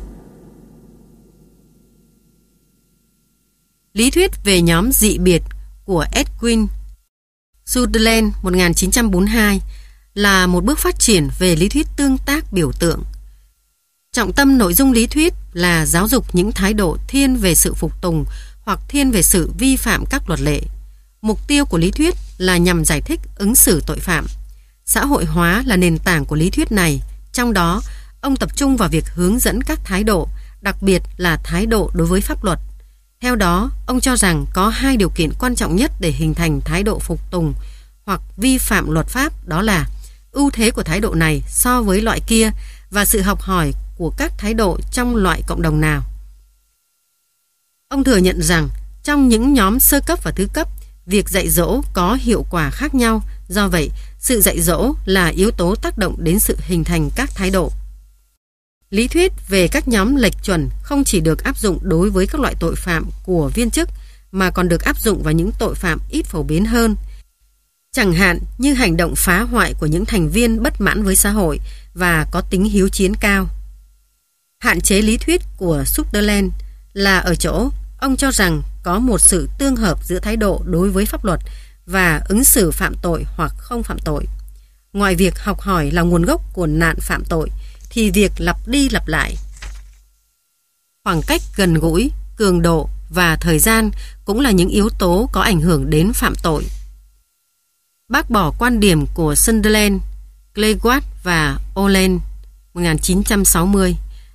Lý thuyết về nhóm dị biệt của Edwin Sutherland 1942 là một bước phát triển về lý thuyết tương tác biểu tượng. Trọng tâm nội dung lý thuyết là giáo dục những thái độ thiên về sự phục tùng hoặc thiên về sự vi phạm các luật lệ. Mục tiêu của lý thuyết là nhằm giải thích ứng xử tội phạm. Xã hội hóa là nền tảng của lý thuyết này, trong đó ông tập trung vào việc hướng dẫn các thái độ, đặc biệt là thái độ đối với pháp luật. Theo đó, ông cho rằng có hai điều kiện quan trọng nhất để hình thành thái độ phục tùng hoặc vi phạm luật pháp, đó là ưu thế của thái độ này so với loại kia và sự học hỏi của các thái độ trong loại cộng đồng nào. Ông thừa nhận rằng trong những nhóm sơ cấp và thứ cấp, việc dạy dỗ có hiệu quả khác nhau, do vậy sự dạy dỗ là yếu tố tác động đến sự hình thành các thái độ. Lý thuyết về các nhóm lệch chuẩn không chỉ được áp dụng đối với các loại tội phạm của viên chức mà còn được áp dụng vào những tội phạm ít phổ biến hơn, chẳng hạn như hành động phá hoại của những thành viên bất mãn với xã hội và có tính hiếu chiến cao. Hạn chế lý thuyết của Sutherland là ở chỗ ông cho rằng có một sự tương hợp giữa thái độ đối với pháp luật và ứng xử phạm tội hoặc không phạm tội. Ngoài việc học hỏi là nguồn gốc của nạn phạm tội, thì việc lặp đi lặp lại, khoảng cách gần gũi, cường độ và thời gian cũng là những yếu tố có ảnh hưởng đến phạm tội. Bác bỏ quan điểm của Sunderland, Claywatt và Olen 1960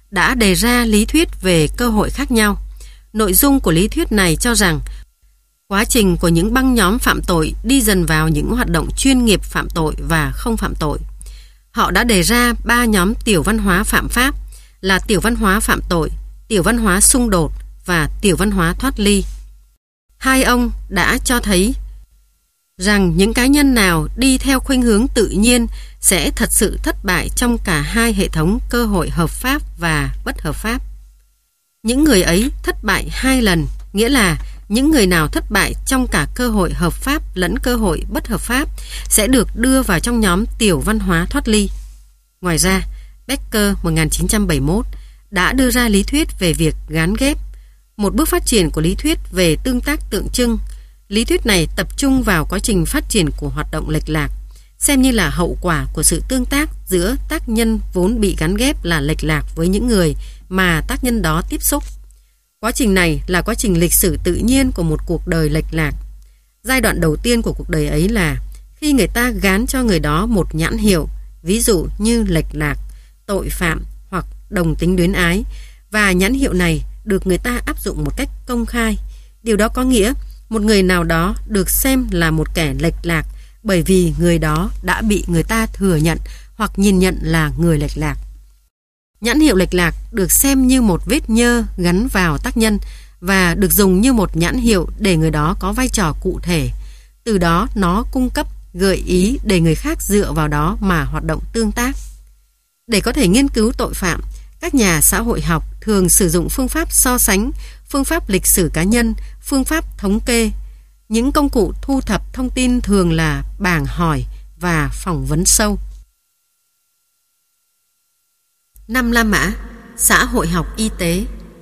đã đề ra lý thuyết về cơ hội khác nhau. Nội dung của lý thuyết này cho rằng quá trình của những băng nhóm phạm tội đi dần vào những hoạt động chuyên nghiệp phạm tội và không phạm tội. Họ đã đề ra 3 nhóm tiểu văn hóa phạm pháp là tiểu văn hóa phạm tội, tiểu văn hóa xung đột và tiểu văn hóa thoát ly. Hai ông đã cho thấy rằng những cá nhân nào đi theo khuynh hướng tự nhiên sẽ thật sự thất bại trong cả hai hệ thống cơ hội hợp pháp và bất hợp pháp. Những người ấy thất bại 2 lần, nghĩa là những người nào thất bại trong cả cơ hội hợp pháp lẫn cơ hội bất hợp pháp sẽ được đưa vào trong nhóm tiểu văn hóa thoát ly. Ngoài ra, Becker 1971 đã đưa ra lý thuyết về việc gán ghép, một bước phát triển của lý thuyết về tương tác tượng trưng. Lý thuyết này tập trung vào quá trình phát triển của hoạt động lệch lạc, xem như là hậu quả của sự tương tác giữa tác nhân vốn bị gắn ghép là lệch lạc với những người mà tác nhân đó tiếp xúc. Quá trình này là quá trình lịch sử tự nhiên của một cuộc đời lệch lạc. Giai đoạn đầu tiên của cuộc đời ấy là khi người ta gán cho người đó một nhãn hiệu, ví dụ như lệch lạc, tội phạm hoặc đồng tính luyến ái, và nhãn hiệu này được người ta áp dụng một cách công khai. Điều đó có nghĩa một người nào đó được xem là một kẻ lệch lạc bởi vì người đó đã bị người ta thừa nhận hoặc nhìn nhận là người lệch lạc. Nhãn hiệu lệch lạc được xem như một vết nhơ gắn vào tác nhân và được dùng như một nhãn hiệu để người đó có vai trò cụ thể. Từ đó nó cung cấp gợi ý để người khác dựa vào đó mà hoạt động tương tác. Để có thể nghiên cứu tội phạm, các nhà xã hội học thường sử dụng phương pháp so sánh, phương pháp lịch sử cá nhân, phương pháp thống kê. Những công cụ thu thập thông tin thường là bảng hỏi và phỏng vấn sâu. 5 La Mã, xã hội học y tế.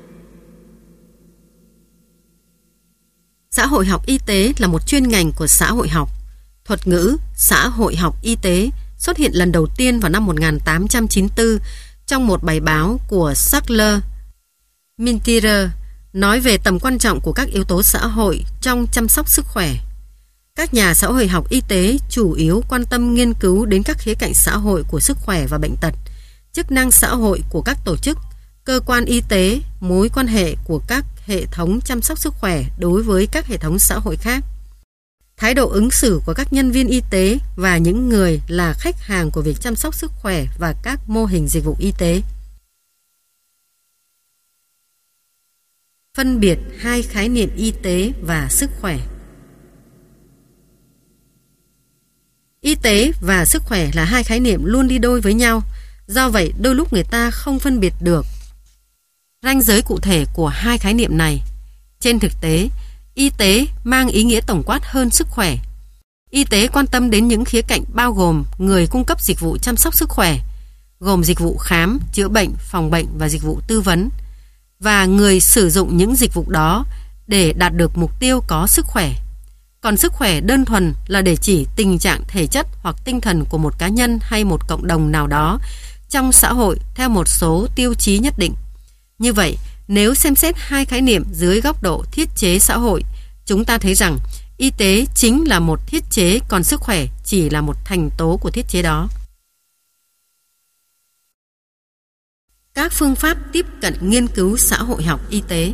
Xã hội học y tế là một chuyên ngành của xã hội học. Thuật ngữ xã hội học y tế xuất hiện lần đầu tiên vào năm 1894 trong một bài báo của Sackler Mintier nói về tầm quan trọng của các yếu tố xã hội trong chăm sóc sức khỏe. Các nhà xã hội học y tế chủ yếu quan tâm nghiên cứu đến các khía cạnh xã hội của sức khỏe và bệnh tật, chức năng xã hội của các tổ chức, cơ quan y tế, mối quan hệ của các hệ thống chăm sóc sức khỏe đối với các hệ thống xã hội khác, thái độ ứng xử của các nhân viên y tế và những người là khách hàng của việc chăm sóc sức khỏe và các mô hình dịch vụ y tế. Phân biệt hai khái niệm y tế và sức khỏe. Y tế và sức khỏe là hai khái niệm luôn đi đôi với nhau, do vậy đôi lúc người ta không phân biệt được ranh giới cụ thể của hai khái niệm này. Trên thực tế, y tế mang ý nghĩa tổng quát hơn sức khỏe. Y tế quan tâm đến những khía cạnh bao gồm người cung cấp dịch vụ chăm sóc sức khỏe, gồm dịch vụ khám, chữa bệnh, phòng bệnh và dịch vụ tư vấn, và người sử dụng những dịch vụ đó để đạt được mục tiêu có sức khỏe. Còn sức khỏe đơn thuần là để chỉ tình trạng thể chất hoặc tinh thần của một cá nhân hay một cộng đồng nào đó trong xã hội theo một số tiêu chí nhất định. Như vậy, nếu xem xét hai khái niệm dưới góc độ thiết chế xã hội, chúng ta thấy rằng y tế chính là một thiết chế, còn sức khỏe chỉ là một thành tố của thiết chế đó. Các phương pháp tiếp cận nghiên cứu xã hội học y tế.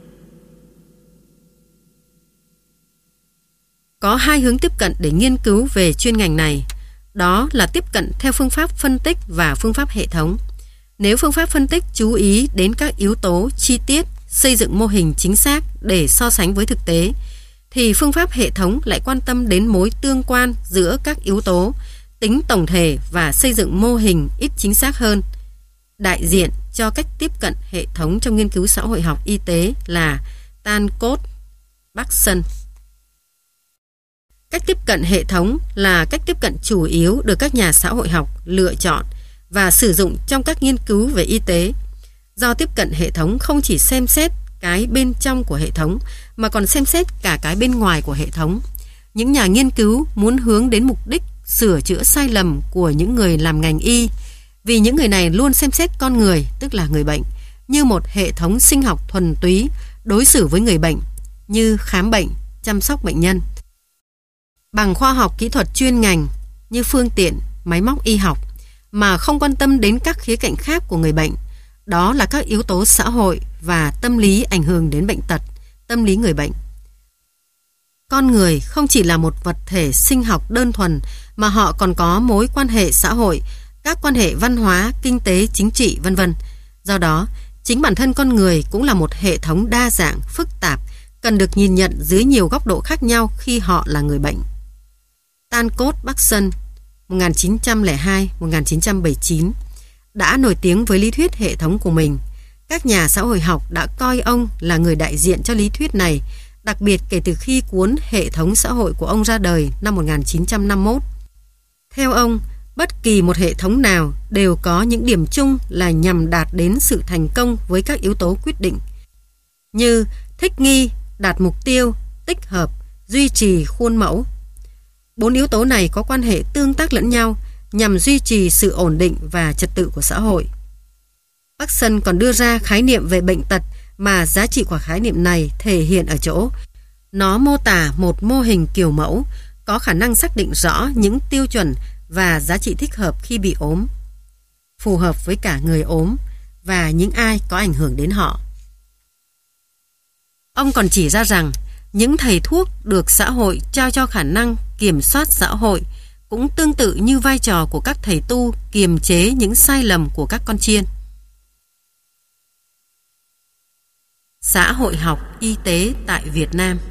Có hai hướng tiếp cận để nghiên cứu về chuyên ngành này. Đó là tiếp cận theo phương pháp phân tích và phương pháp hệ thống. Nếu phương pháp phân tích chú ý đến các yếu tố chi tiết, xây dựng mô hình chính xác để so sánh với thực tế, thì phương pháp hệ thống lại quan tâm đến mối tương quan giữa các yếu tố, tính tổng thể và xây dựng mô hình ít chính xác hơn. Đại diện cho cách tiếp cận hệ thống trong nghiên cứu xã hội học y tế là Tankot Baxson. Cách tiếp cận hệ thống là cách tiếp cận chủ yếu được các nhà xã hội học lựa chọn và sử dụng trong các nghiên cứu về y tế. Do tiếp cận hệ thống không chỉ xem xét cái bên trong của hệ thống mà còn xem xét cả cái bên ngoài của hệ thống. Những nhà nghiên cứu muốn hướng đến mục đích sửa chữa sai lầm của những người làm ngành y, vì những người này luôn xem xét con người, tức là người bệnh, như một hệ thống sinh học thuần túy, đối xử với người bệnh như khám bệnh, chăm sóc bệnh nhân bằng khoa học kỹ thuật chuyên ngành như phương tiện, máy móc y học, mà không quan tâm đến các khía cạnh khác của người bệnh. Đó là các yếu tố xã hội và tâm lý ảnh hưởng đến bệnh tật, tâm lý người bệnh. Con người không chỉ là một vật thể sinh học đơn thuần mà họ còn có mối quan hệ xã hội, các quan hệ văn hóa, kinh tế, chính trị, vân vân. Do đó, chính bản thân con người cũng là một hệ thống đa dạng, phức tạp, cần được nhìn nhận dưới nhiều góc độ khác nhau khi họ là người bệnh. Tankot Bakson 1902-1979 đã nổi tiếng với lý thuyết hệ thống của mình. Các nhà xã hội học đã coi ông là người đại diện cho lý thuyết này, đặc biệt kể từ khi cuốn Hệ thống xã hội của ông ra đời năm 1951. Theo ông, bất kỳ một hệ thống nào đều có những điểm chung là nhằm đạt đến sự thành công với các yếu tố quyết định như thích nghi, đạt mục tiêu, tích hợp, duy trì khuôn mẫu. 4 yếu tố này có quan hệ tương tác lẫn nhau nhằm duy trì sự ổn định và trật tự của xã hội. Bakson còn đưa ra khái niệm về bệnh tật mà giá trị của khái niệm này thể hiện ở chỗ nó mô tả một mô hình kiểu mẫu có khả năng xác định rõ những tiêu chuẩn và giá trị thích hợp khi bị ốm, phù hợp với cả người ốm và những ai có ảnh hưởng đến họ. Ông còn chỉ ra rằng những thầy thuốc được xã hội trao cho khả năng kiểm soát xã hội cũng tương tự như vai trò của các thầy tu kiềm chế những sai lầm của các con chiên. Xã hội học y tế tại Việt Nam.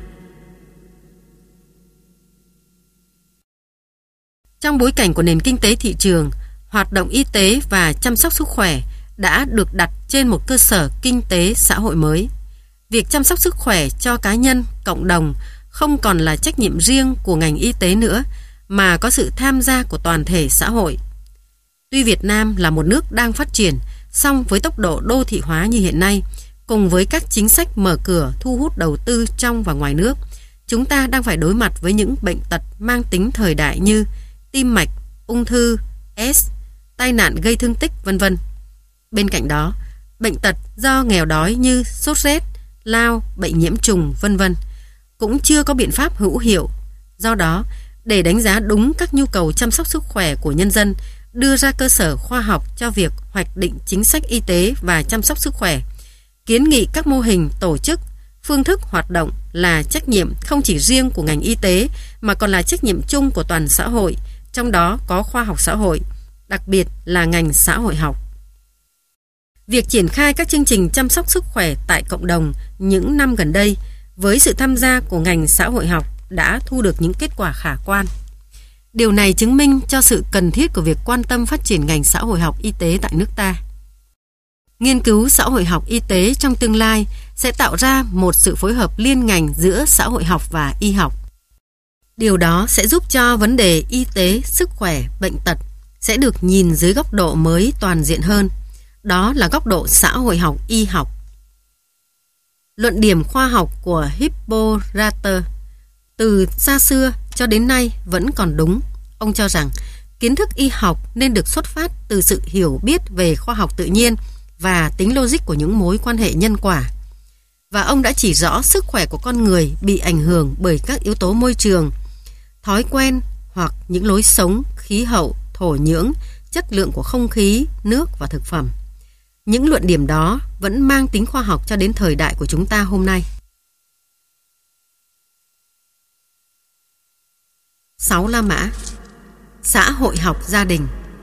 Trong bối cảnh của nền kinh tế thị trường, hoạt động y tế và chăm sóc sức khỏe đã được đặt trên một cơ sở kinh tế xã hội mới. Việc chăm sóc sức khỏe cho cá nhân, cộng đồng không còn là trách nhiệm riêng của ngành y tế nữa, mà có sự tham gia của toàn thể xã hội. Tuy Việt Nam là một nước đang phát triển, song với tốc độ đô thị hóa như hiện nay, cùng với các chính sách mở cửa thu hút đầu tư trong và ngoài nước, chúng ta đang phải đối mặt với những bệnh tật mang tính thời đại như tim mạch, ung thư, S, tai nạn gây thương tích, vân vân. Bên cạnh đó, bệnh tật do nghèo đói như sốt rét, lao, bệnh nhiễm trùng, vân vân cũng chưa có biện pháp hữu hiệu. Do đó, để đánh giá đúng các nhu cầu chăm sóc sức khỏe của nhân dân, đưa ra cơ sở khoa học cho việc hoạch định chính sách y tế và chăm sóc sức khỏe, kiến nghị các mô hình tổ chức, phương thức hoạt động là trách nhiệm không chỉ riêng của ngành y tế mà còn là trách nhiệm chung của toàn xã hội, trong đó có khoa học xã hội, đặc biệt là ngành xã hội học. Việc triển khai các chương trình chăm sóc sức khỏe tại cộng đồng những năm gần đây với sự tham gia của ngành xã hội học đã thu được những kết quả khả quan. Điều này chứng minh cho sự cần thiết của việc quan tâm phát triển ngành xã hội học y tế tại nước ta. Nghiên cứu xã hội học y tế trong tương lai sẽ tạo ra một sự phối hợp liên ngành giữa xã hội học và y học. Điều đó sẽ giúp cho vấn đề y tế, sức khỏe, bệnh tật sẽ được nhìn dưới góc độ mới toàn diện hơn. Đó là góc độ xã hội học y học. Luận điểm khoa học của Hippocrates từ xa xưa cho đến nay vẫn còn đúng. Ông cho rằng kiến thức y học nên được xuất phát từ sự hiểu biết về khoa học tự nhiên và tính logic của những mối quan hệ nhân quả. Và ông đã chỉ rõ sức khỏe của con người bị ảnh hưởng bởi các yếu tố môi trường, thói quen hoặc những lối sống, khí hậu, thổ nhưỡng, chất lượng của không khí, nước và thực phẩm. Những luận điểm đó vẫn mang tính khoa học cho đến thời đại của chúng ta hôm nay. 6 La Mã. Xã hội học gia đình.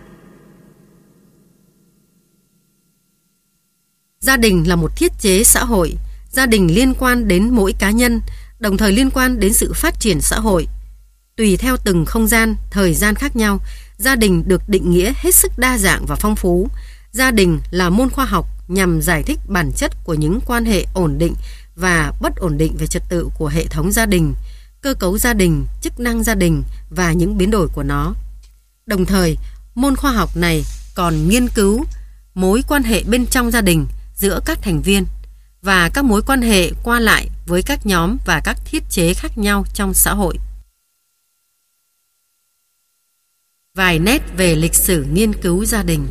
Gia đình là một thiết chế xã hội. Gia đình liên quan đến mỗi cá nhân, đồng thời liên quan đến sự phát triển xã hội. Tùy theo từng không gian, thời gian khác nhau, gia đình được định nghĩa hết sức đa dạng và phong phú. Gia đình là môn khoa học nhằm giải thích bản chất của những quan hệ ổn định và bất ổn định về trật tự của hệ thống gia đình, cơ cấu gia đình, chức năng gia đình và những biến đổi của nó. Đồng thời, môn khoa học này còn nghiên cứu mối quan hệ bên trong gia đình giữa các thành viên và các mối quan hệ qua lại với các nhóm và các thiết chế khác nhau trong xã hội. Vài nét về lịch sử nghiên cứu gia đình.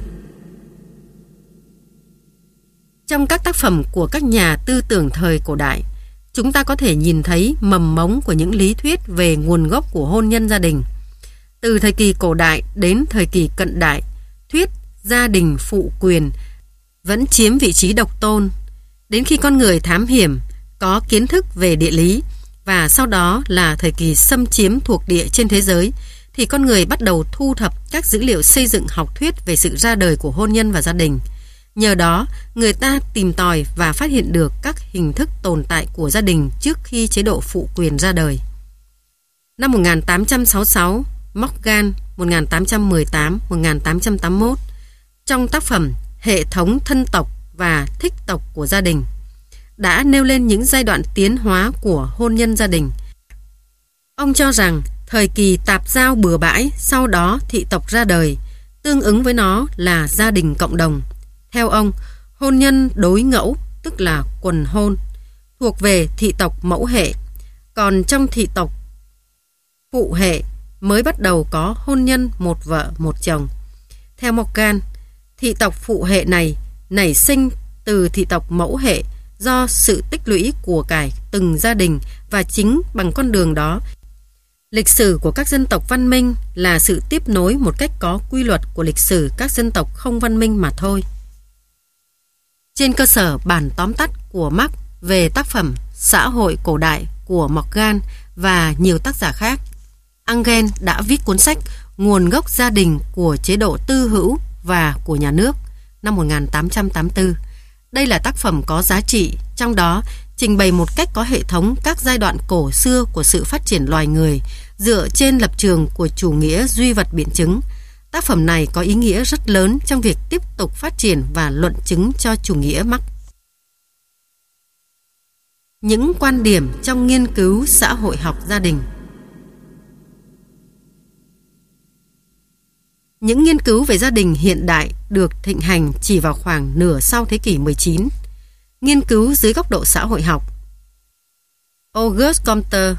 Trong các tác phẩm của các nhà tư tưởng thời cổ đại, chúng ta có thể nhìn thấy mầm mống của những lý thuyết về nguồn gốc của hôn nhân gia đình. Từ thời kỳ cổ đại đến thời kỳ cận đại, thuyết gia đình phụ quyền vẫn chiếm vị trí độc tôn. Đến khi con người thám hiểm, có kiến thức về địa lý và sau đó là thời kỳ xâm chiếm thuộc địa trên thế giới, thì con người bắt đầu thu thập các dữ liệu xây dựng học thuyết về sự ra đời của hôn nhân và gia đình. Nhờ đó, người ta tìm tòi và phát hiện được các hình thức tồn tại của gia đình trước khi chế độ phụ quyền ra đời. Năm 1866, Morgan 1818-1881, trong tác phẩm Hệ thống thân tộc và thích tộc của gia đình, đã nêu lên những giai đoạn tiến hóa của hôn nhân gia đình. Ông cho rằng thời kỳ tạp giao bừa bãi, sau đó thị tộc ra đời, tương ứng với nó là gia đình cộng đồng. Theo ông, hôn nhân đối ngẫu, tức là quần hôn, thuộc về thị tộc mẫu hệ, còn trong thị tộc phụ hệ mới bắt đầu có hôn nhân một vợ một chồng. Theo Morgan, thị tộc phụ hệ này nảy sinh từ thị tộc mẫu hệ do sự tích lũy của cải từng gia đình, và chính bằng con đường đó, lịch sử của các dân tộc văn minh là sự tiếp nối một cách có quy luật của lịch sử các dân tộc không văn minh mà thôi. Trên cơ sở bản tóm tắt của Marx về tác phẩm Xã hội cổ đại của Morgan và nhiều tác giả khác, Engels đã viết cuốn sách Nguồn gốc gia đình của chế độ tư hữu và của nhà nước năm 1884. Đây là tác phẩm có giá trị, trong đó trình bày một cách có hệ thống các giai đoạn cổ xưa của sự phát triển loài người dựa trên lập trường của chủ nghĩa duy vật biện chứng. Tác phẩm này có ý nghĩa rất lớn trong việc tiếp tục phát triển và luận chứng cho chủ nghĩa Marx. Những quan điểm trong nghiên cứu xã hội học gia đình. Những nghiên cứu về gia đình hiện đại được thịnh hành chỉ vào khoảng nửa sau thế kỷ 19. Nghiên cứu dưới góc độ xã hội học. Auguste Comte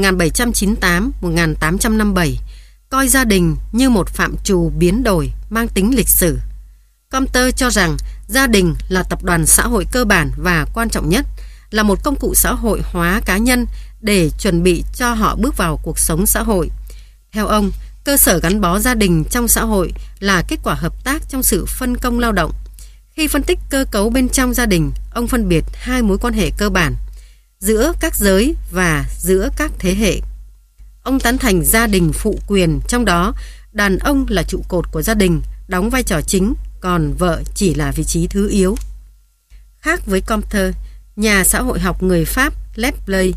1798-1857 coi gia đình như một phạm trù biến đổi mang tính lịch sử. Comte cho rằng gia đình là tập đoàn xã hội cơ bản và quan trọng nhất, là một công cụ xã hội hóa cá nhân để chuẩn bị cho họ bước vào cuộc sống xã hội. Theo ông, cơ sở gắn bó gia đình trong xã hội là kết quả hợp tác trong sự phân công lao động. Khi phân tích cơ cấu bên trong gia đình, ông phân biệt hai mối quan hệ cơ bản giữa các giới và giữa các thế hệ. Ông tán thành gia đình phụ quyền, trong đó đàn ông là trụ cột của gia đình, đóng vai trò chính, còn vợ chỉ là vị trí thứ yếu. Khác với Comte, nhà xã hội học người Pháp Lepley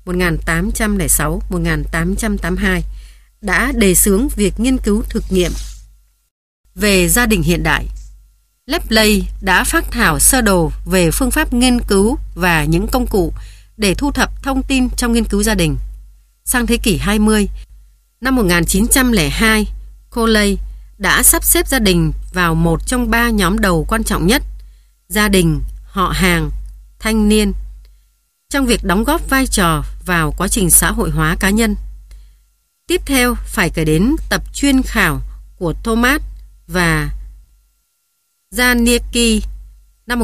1806-1882 đã đề xướng việc nghiên cứu thực nghiệm về gia đình hiện đại. Lepley đã phác thảo sơ đồ về phương pháp nghiên cứu và những công cụ để thu thập thông tin trong nghiên cứu gia đình. Sang thế kỷ 20, năm 1902, Coley đã sắp xếp gia đình vào một trong ba nhóm đầu quan trọng nhất: gia đình, họ hàng, thanh niên, trong việc đóng góp vai trò vào quá trình xã hội hóa cá nhân. Tiếp theo phải kể đến tập chuyên khảo của Thomas và Janicki năm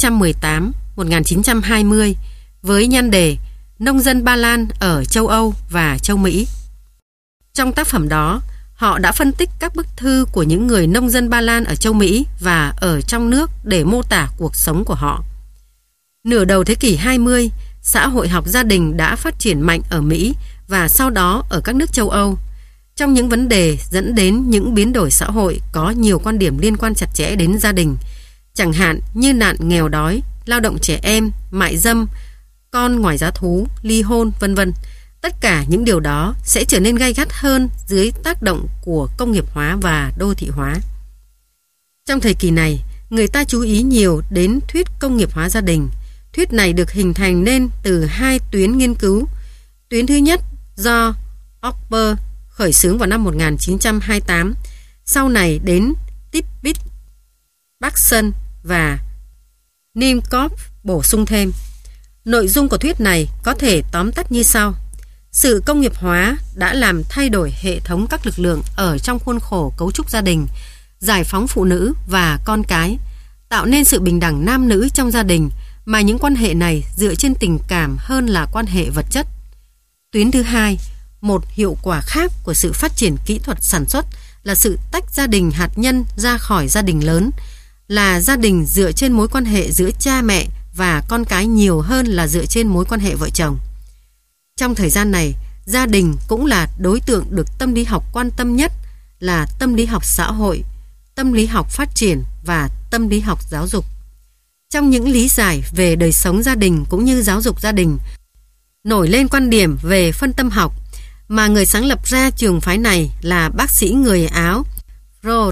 1918-1920 với nhan đề Nông dân Ba Lan ở châu Âu và châu Mỹ. Trong tác phẩm đó, họ đã phân tích các bức thư của những người nông dân Ba Lan ở châu Mỹ và ở trong nước để mô tả cuộc sống của họ. Nửa đầu thế kỷ 20, xã hội học gia đình đã phát triển mạnh ở Mỹ và sau đó ở các nước châu Âu. Trong những vấn đề dẫn đến những biến đổi xã hội có nhiều quan điểm liên quan chặt chẽ đến gia đình, chẳng hạn như nạn nghèo đói, lao động trẻ em, mại dâm, con ngoài giá thú, ly hôn, vân vân. Tất cả những điều đó sẽ trở nên gay gắt hơn dưới tác động của công nghiệp hóa và đô thị hóa. Trong thời kỳ này, người ta chú ý nhiều đến thuyết công nghiệp hóa gia đình. Thuyết này được hình thành nên từ hai tuyến nghiên cứu. Tuyến thứ nhất do Ober khởi xướng vào năm 1928, sau này đến Tippit, Baxson và Nimkov bổ sung thêm. Nội dung của thuyết này có thể tóm tắt như sau: sự công nghiệp hóa đã làm thay đổi hệ thống các lực lượng ở trong khuôn khổ cấu trúc gia đình, giải phóng phụ nữ và con cái, tạo nên sự bình đẳng nam nữ trong gia đình, mà những quan hệ này dựa trên tình cảm hơn là quan hệ vật chất. Tuyến thứ hai, một hiệu quả khác của sự phát triển kỹ thuật sản xuất là sự tách gia đình hạt nhân ra khỏi gia đình lớn. là gia đình dựa trên mối quan hệ giữa cha mẹ và con cái nhiều hơn là dựa trên mối quan hệ vợ chồng. Trong thời gian này, gia đình cũng là đối tượng được tâm lý học quan tâm nhất, là tâm lý học xã hội, tâm lý học phát triển và tâm lý học giáo dục. Trong những lý giải về đời sống gia đình cũng như giáo dục gia đình, nổi lên quan điểm về phân tâm học mà người sáng lập ra trường phái này là bác sĩ người Áo Freud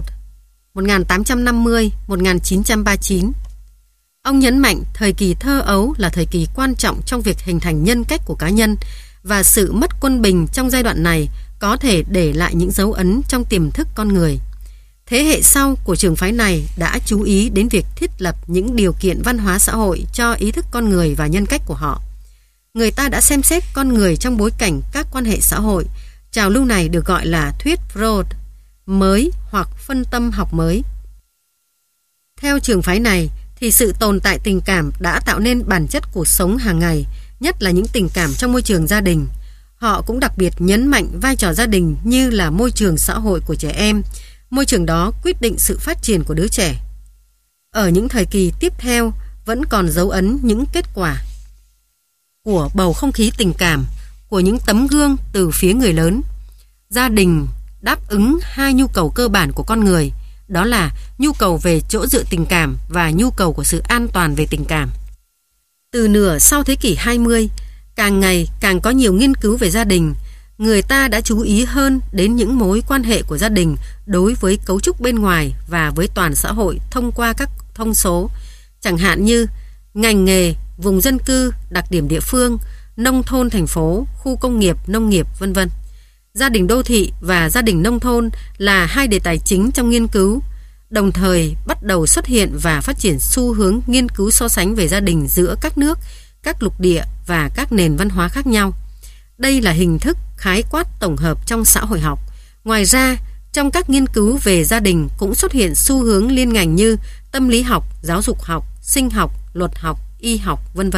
1850-1939. Ông nhấn mạnh thời kỳ thơ ấu là thời kỳ quan trọng trong việc hình thành nhân cách của cá nhân, và sự mất quân bình trong giai đoạn này có thể để lại những dấu ấn trong tiềm thức con người. Thế hệ sau của trường phái này đã chú ý đến việc thiết lập những điều kiện văn hóa xã hội cho ý thức con người và nhân cách của họ. Người ta đã xem xét con người trong bối cảnh các quan hệ xã hội. Trào lưu này được gọi là thuyết Freud mới hoặc phân tâm học mới. Theo trường phái này thì sự tồn tại tình cảm đã tạo nên bản chất cuộc sống hàng ngày, nhất là những tình cảm trong môi trường gia đình. Họ cũng đặc biệt nhấn mạnh vai trò gia đình như là môi trường xã hội của trẻ em. Môi trường đó quyết định sự phát triển của đứa trẻ. Ở những thời kỳ tiếp theo vẫn còn dấu ấn những kết quả của bầu không khí tình cảm, của những tấm gương từ phía người lớn. Gia đình đáp ứng hai nhu cầu cơ bản của con người, đó là nhu cầu về chỗ dựa tình cảm và nhu cầu của sự an toàn về tình cảm. Từ nửa sau thế kỷ 20, càng ngày càng có nhiều nghiên cứu về gia đình. Người ta đã chú ý hơn đến những mối quan hệ của gia đình đối với cấu trúc bên ngoài và với toàn xã hội thông qua các thông số, chẳng hạn như ngành nghề, vùng dân cư, đặc điểm địa phương, nông thôn thành phố, khu công nghiệp, nông nghiệp, v.v. Gia đình đô thị và gia đình nông thôn là hai đề tài chính trong nghiên cứu. Đồng thời bắt đầu xuất hiện và phát triển xu hướng nghiên cứu so sánh về gia đình giữa các nước, các lục địa và các nền văn hóa khác nhau. Đây là hình thức khái quát tổng hợp trong xã hội học. Ngoài ra, trong các nghiên cứu về gia đình cũng xuất hiện xu hướng liên ngành như tâm lý học, giáo dục học, sinh học, luật học, y học, v.v.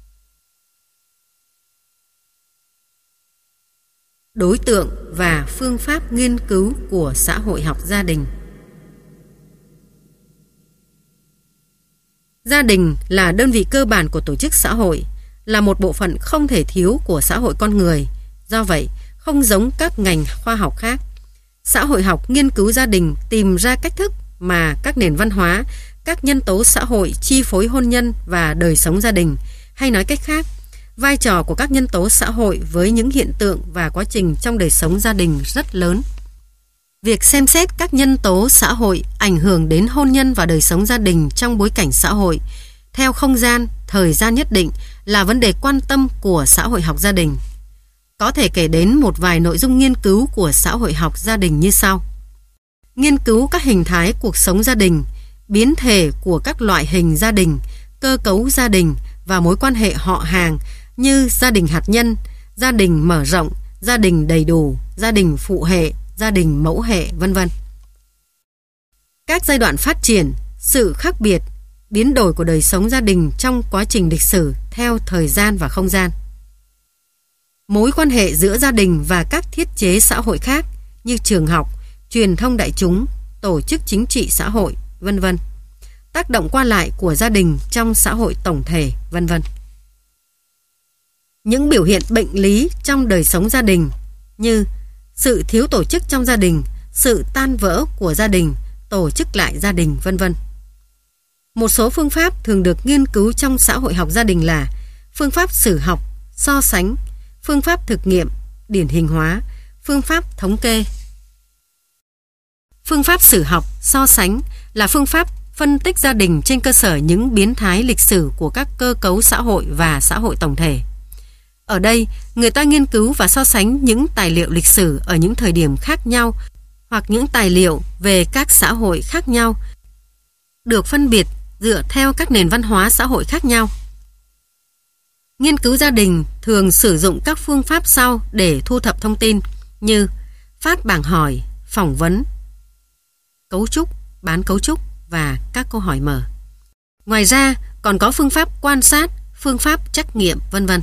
Đối tượng và phương pháp nghiên cứu của xã hội học gia đình. Gia đình là đơn vị cơ bản của tổ chức xã hội, là một bộ phận không thể thiếu của xã hội con người. Do vậy, không giống các ngành khoa học khác, xã hội học nghiên cứu gia đình tìm ra cách thức mà các nền văn hóa, các nhân tố xã hội chi phối hôn nhân và đời sống gia đình, hay nói cách khác, vai trò của các nhân tố xã hội với những hiện tượng và quá trình trong đời sống gia đình rất lớn. Việc xem xét các nhân tố xã hội ảnh hưởng đến hôn nhân và đời sống gia đình trong bối cảnh xã hội, theo không gian, thời gian nhất định là vấn đề quan tâm của xã hội học gia đình. Có thể kể đến một vài nội dung nghiên cứu của xã hội học gia đình như sau. Nghiên cứu các hình thái cuộc sống gia đình, biến thể của các loại hình gia đình, cơ cấu gia đình và mối quan hệ họ hàng như gia đình hạt nhân, gia đình mở rộng, gia đình đầy đủ, gia đình phụ hệ, gia đình mẫu hệ, v.v. Các giai đoạn phát triển, sự khác biệt, biến đổi của đời sống gia đình trong quá trình lịch sử theo thời gian và không gian. Mối quan hệ giữa gia đình và các thiết chế xã hội khác như trường học, truyền thông đại chúng, tổ chức chính trị xã hội, v.v. Tác động qua lại của gia đình trong xã hội tổng thể, v.v. Những biểu hiện bệnh lý trong đời sống gia đình như sự thiếu tổ chức trong gia đình, sự tan vỡ của gia đình, tổ chức lại gia đình, v.v. Một số phương pháp thường được nghiên cứu trong xã hội học gia đình là phương pháp sử học, so sánh, phương pháp thực nghiệm, điển hình hóa, phương pháp thống kê. Phương pháp sử học, so sánh là phương pháp phân tích gia đình trên cơ sở những biến thái lịch sử của các cơ cấu xã hội và xã hội tổng thể. Ở đây, người ta nghiên cứu và so sánh những tài liệu lịch sử ở những thời điểm khác nhau hoặc những tài liệu về các xã hội khác nhau, được phân biệt dựa theo các nền văn hóa xã hội khác nhau. Nghiên cứu gia đình thường sử dụng các phương pháp sau để thu thập thông tin như phát bảng hỏi, phỏng vấn, cấu trúc, bán cấu trúc và các câu hỏi mở. Ngoài ra, còn có phương pháp quan sát, phương pháp trắc nghiệm, v.v.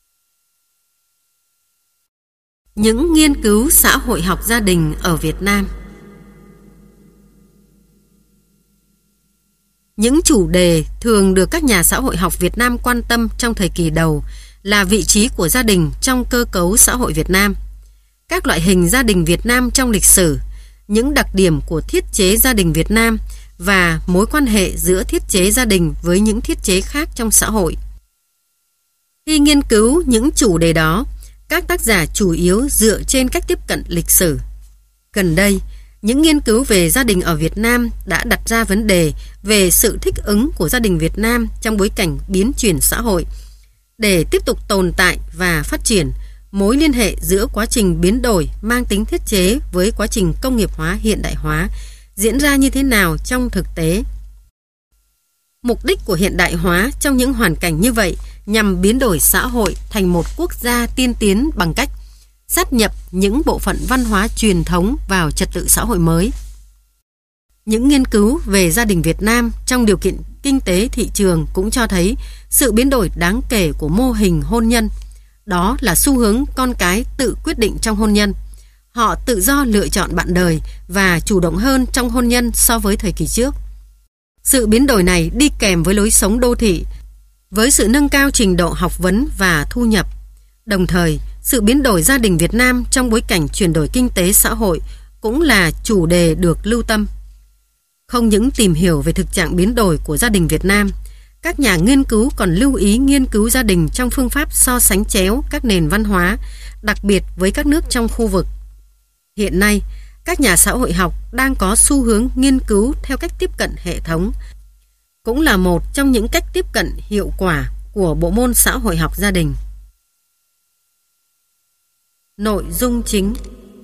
Những nghiên cứu xã hội học gia đình ở Việt Nam. Những chủ đề thường được các nhà xã hội học Việt Nam quan tâm trong thời kỳ đầu là vị trí của gia đình trong cơ cấu xã hội Việt Nam, các loại hình gia đình Việt Nam trong lịch sử, những đặc điểm của thiết chế gia đình Việt Nam và mối quan hệ giữa thiết chế gia đình với những thiết chế khác trong xã hội. Khi nghiên cứu những chủ đề đó, các tác giả chủ yếu dựa trên cách tiếp cận lịch sử. Gần đây, những nghiên cứu về gia đình ở Việt Nam đã đặt ra vấn đề về sự thích ứng của gia đình Việt Nam trong bối cảnh biến chuyển xã hội. Để tiếp tục tồn tại và phát triển, mối liên hệ giữa quá trình biến đổi mang tính thiết chế với quá trình công nghiệp hóa hiện đại hóa diễn ra như thế nào trong thực tế. Mục đích của hiện đại hóa trong những hoàn cảnh như vậy nhằm biến đổi xã hội thành một quốc gia tiên tiến bằng cách sát nhập những bộ phận văn hóa truyền thống vào trật tự xã hội mới. Những nghiên cứu về gia đình Việt Nam trong điều kiện kinh tế thị trường cũng cho thấy sự biến đổi đáng kể của mô hình hôn nhân. Đó là xu hướng con cái tự quyết định trong hôn nhân. Họ tự do lựa chọn bạn đời và chủ động hơn trong hôn nhân so với thời kỳ trước. Sự biến đổi này đi kèm với lối sống đô thị, với sự nâng cao trình độ học vấn và thu nhập. Đồng thời, sự biến đổi gia đình Việt Nam trong bối cảnh chuyển đổi kinh tế xã hội cũng là chủ đề được lưu tâm. Không những tìm hiểu về thực trạng biến đổi của gia đình Việt Nam, các nhà nghiên cứu còn lưu ý nghiên cứu gia đình trong phương pháp so sánh chéo các nền văn hóa, đặc biệt với các nước trong khu vực. Hiện nay, các nhà xã hội học đang có xu hướng nghiên cứu theo cách tiếp cận hệ thống, cũng là một trong những cách tiếp cận hiệu quả của bộ môn xã hội học gia đình. Nội dung chính.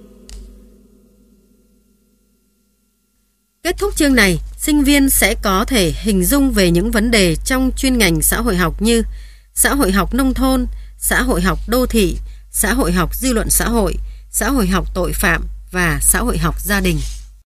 Kết thúc chương này, sinh viên sẽ có thể hình dung về những vấn đề trong chuyên ngành xã hội học như xã hội học nông thôn, xã hội học đô thị, xã hội học dư luận xã hội học tội phạm và xã hội học gia đình.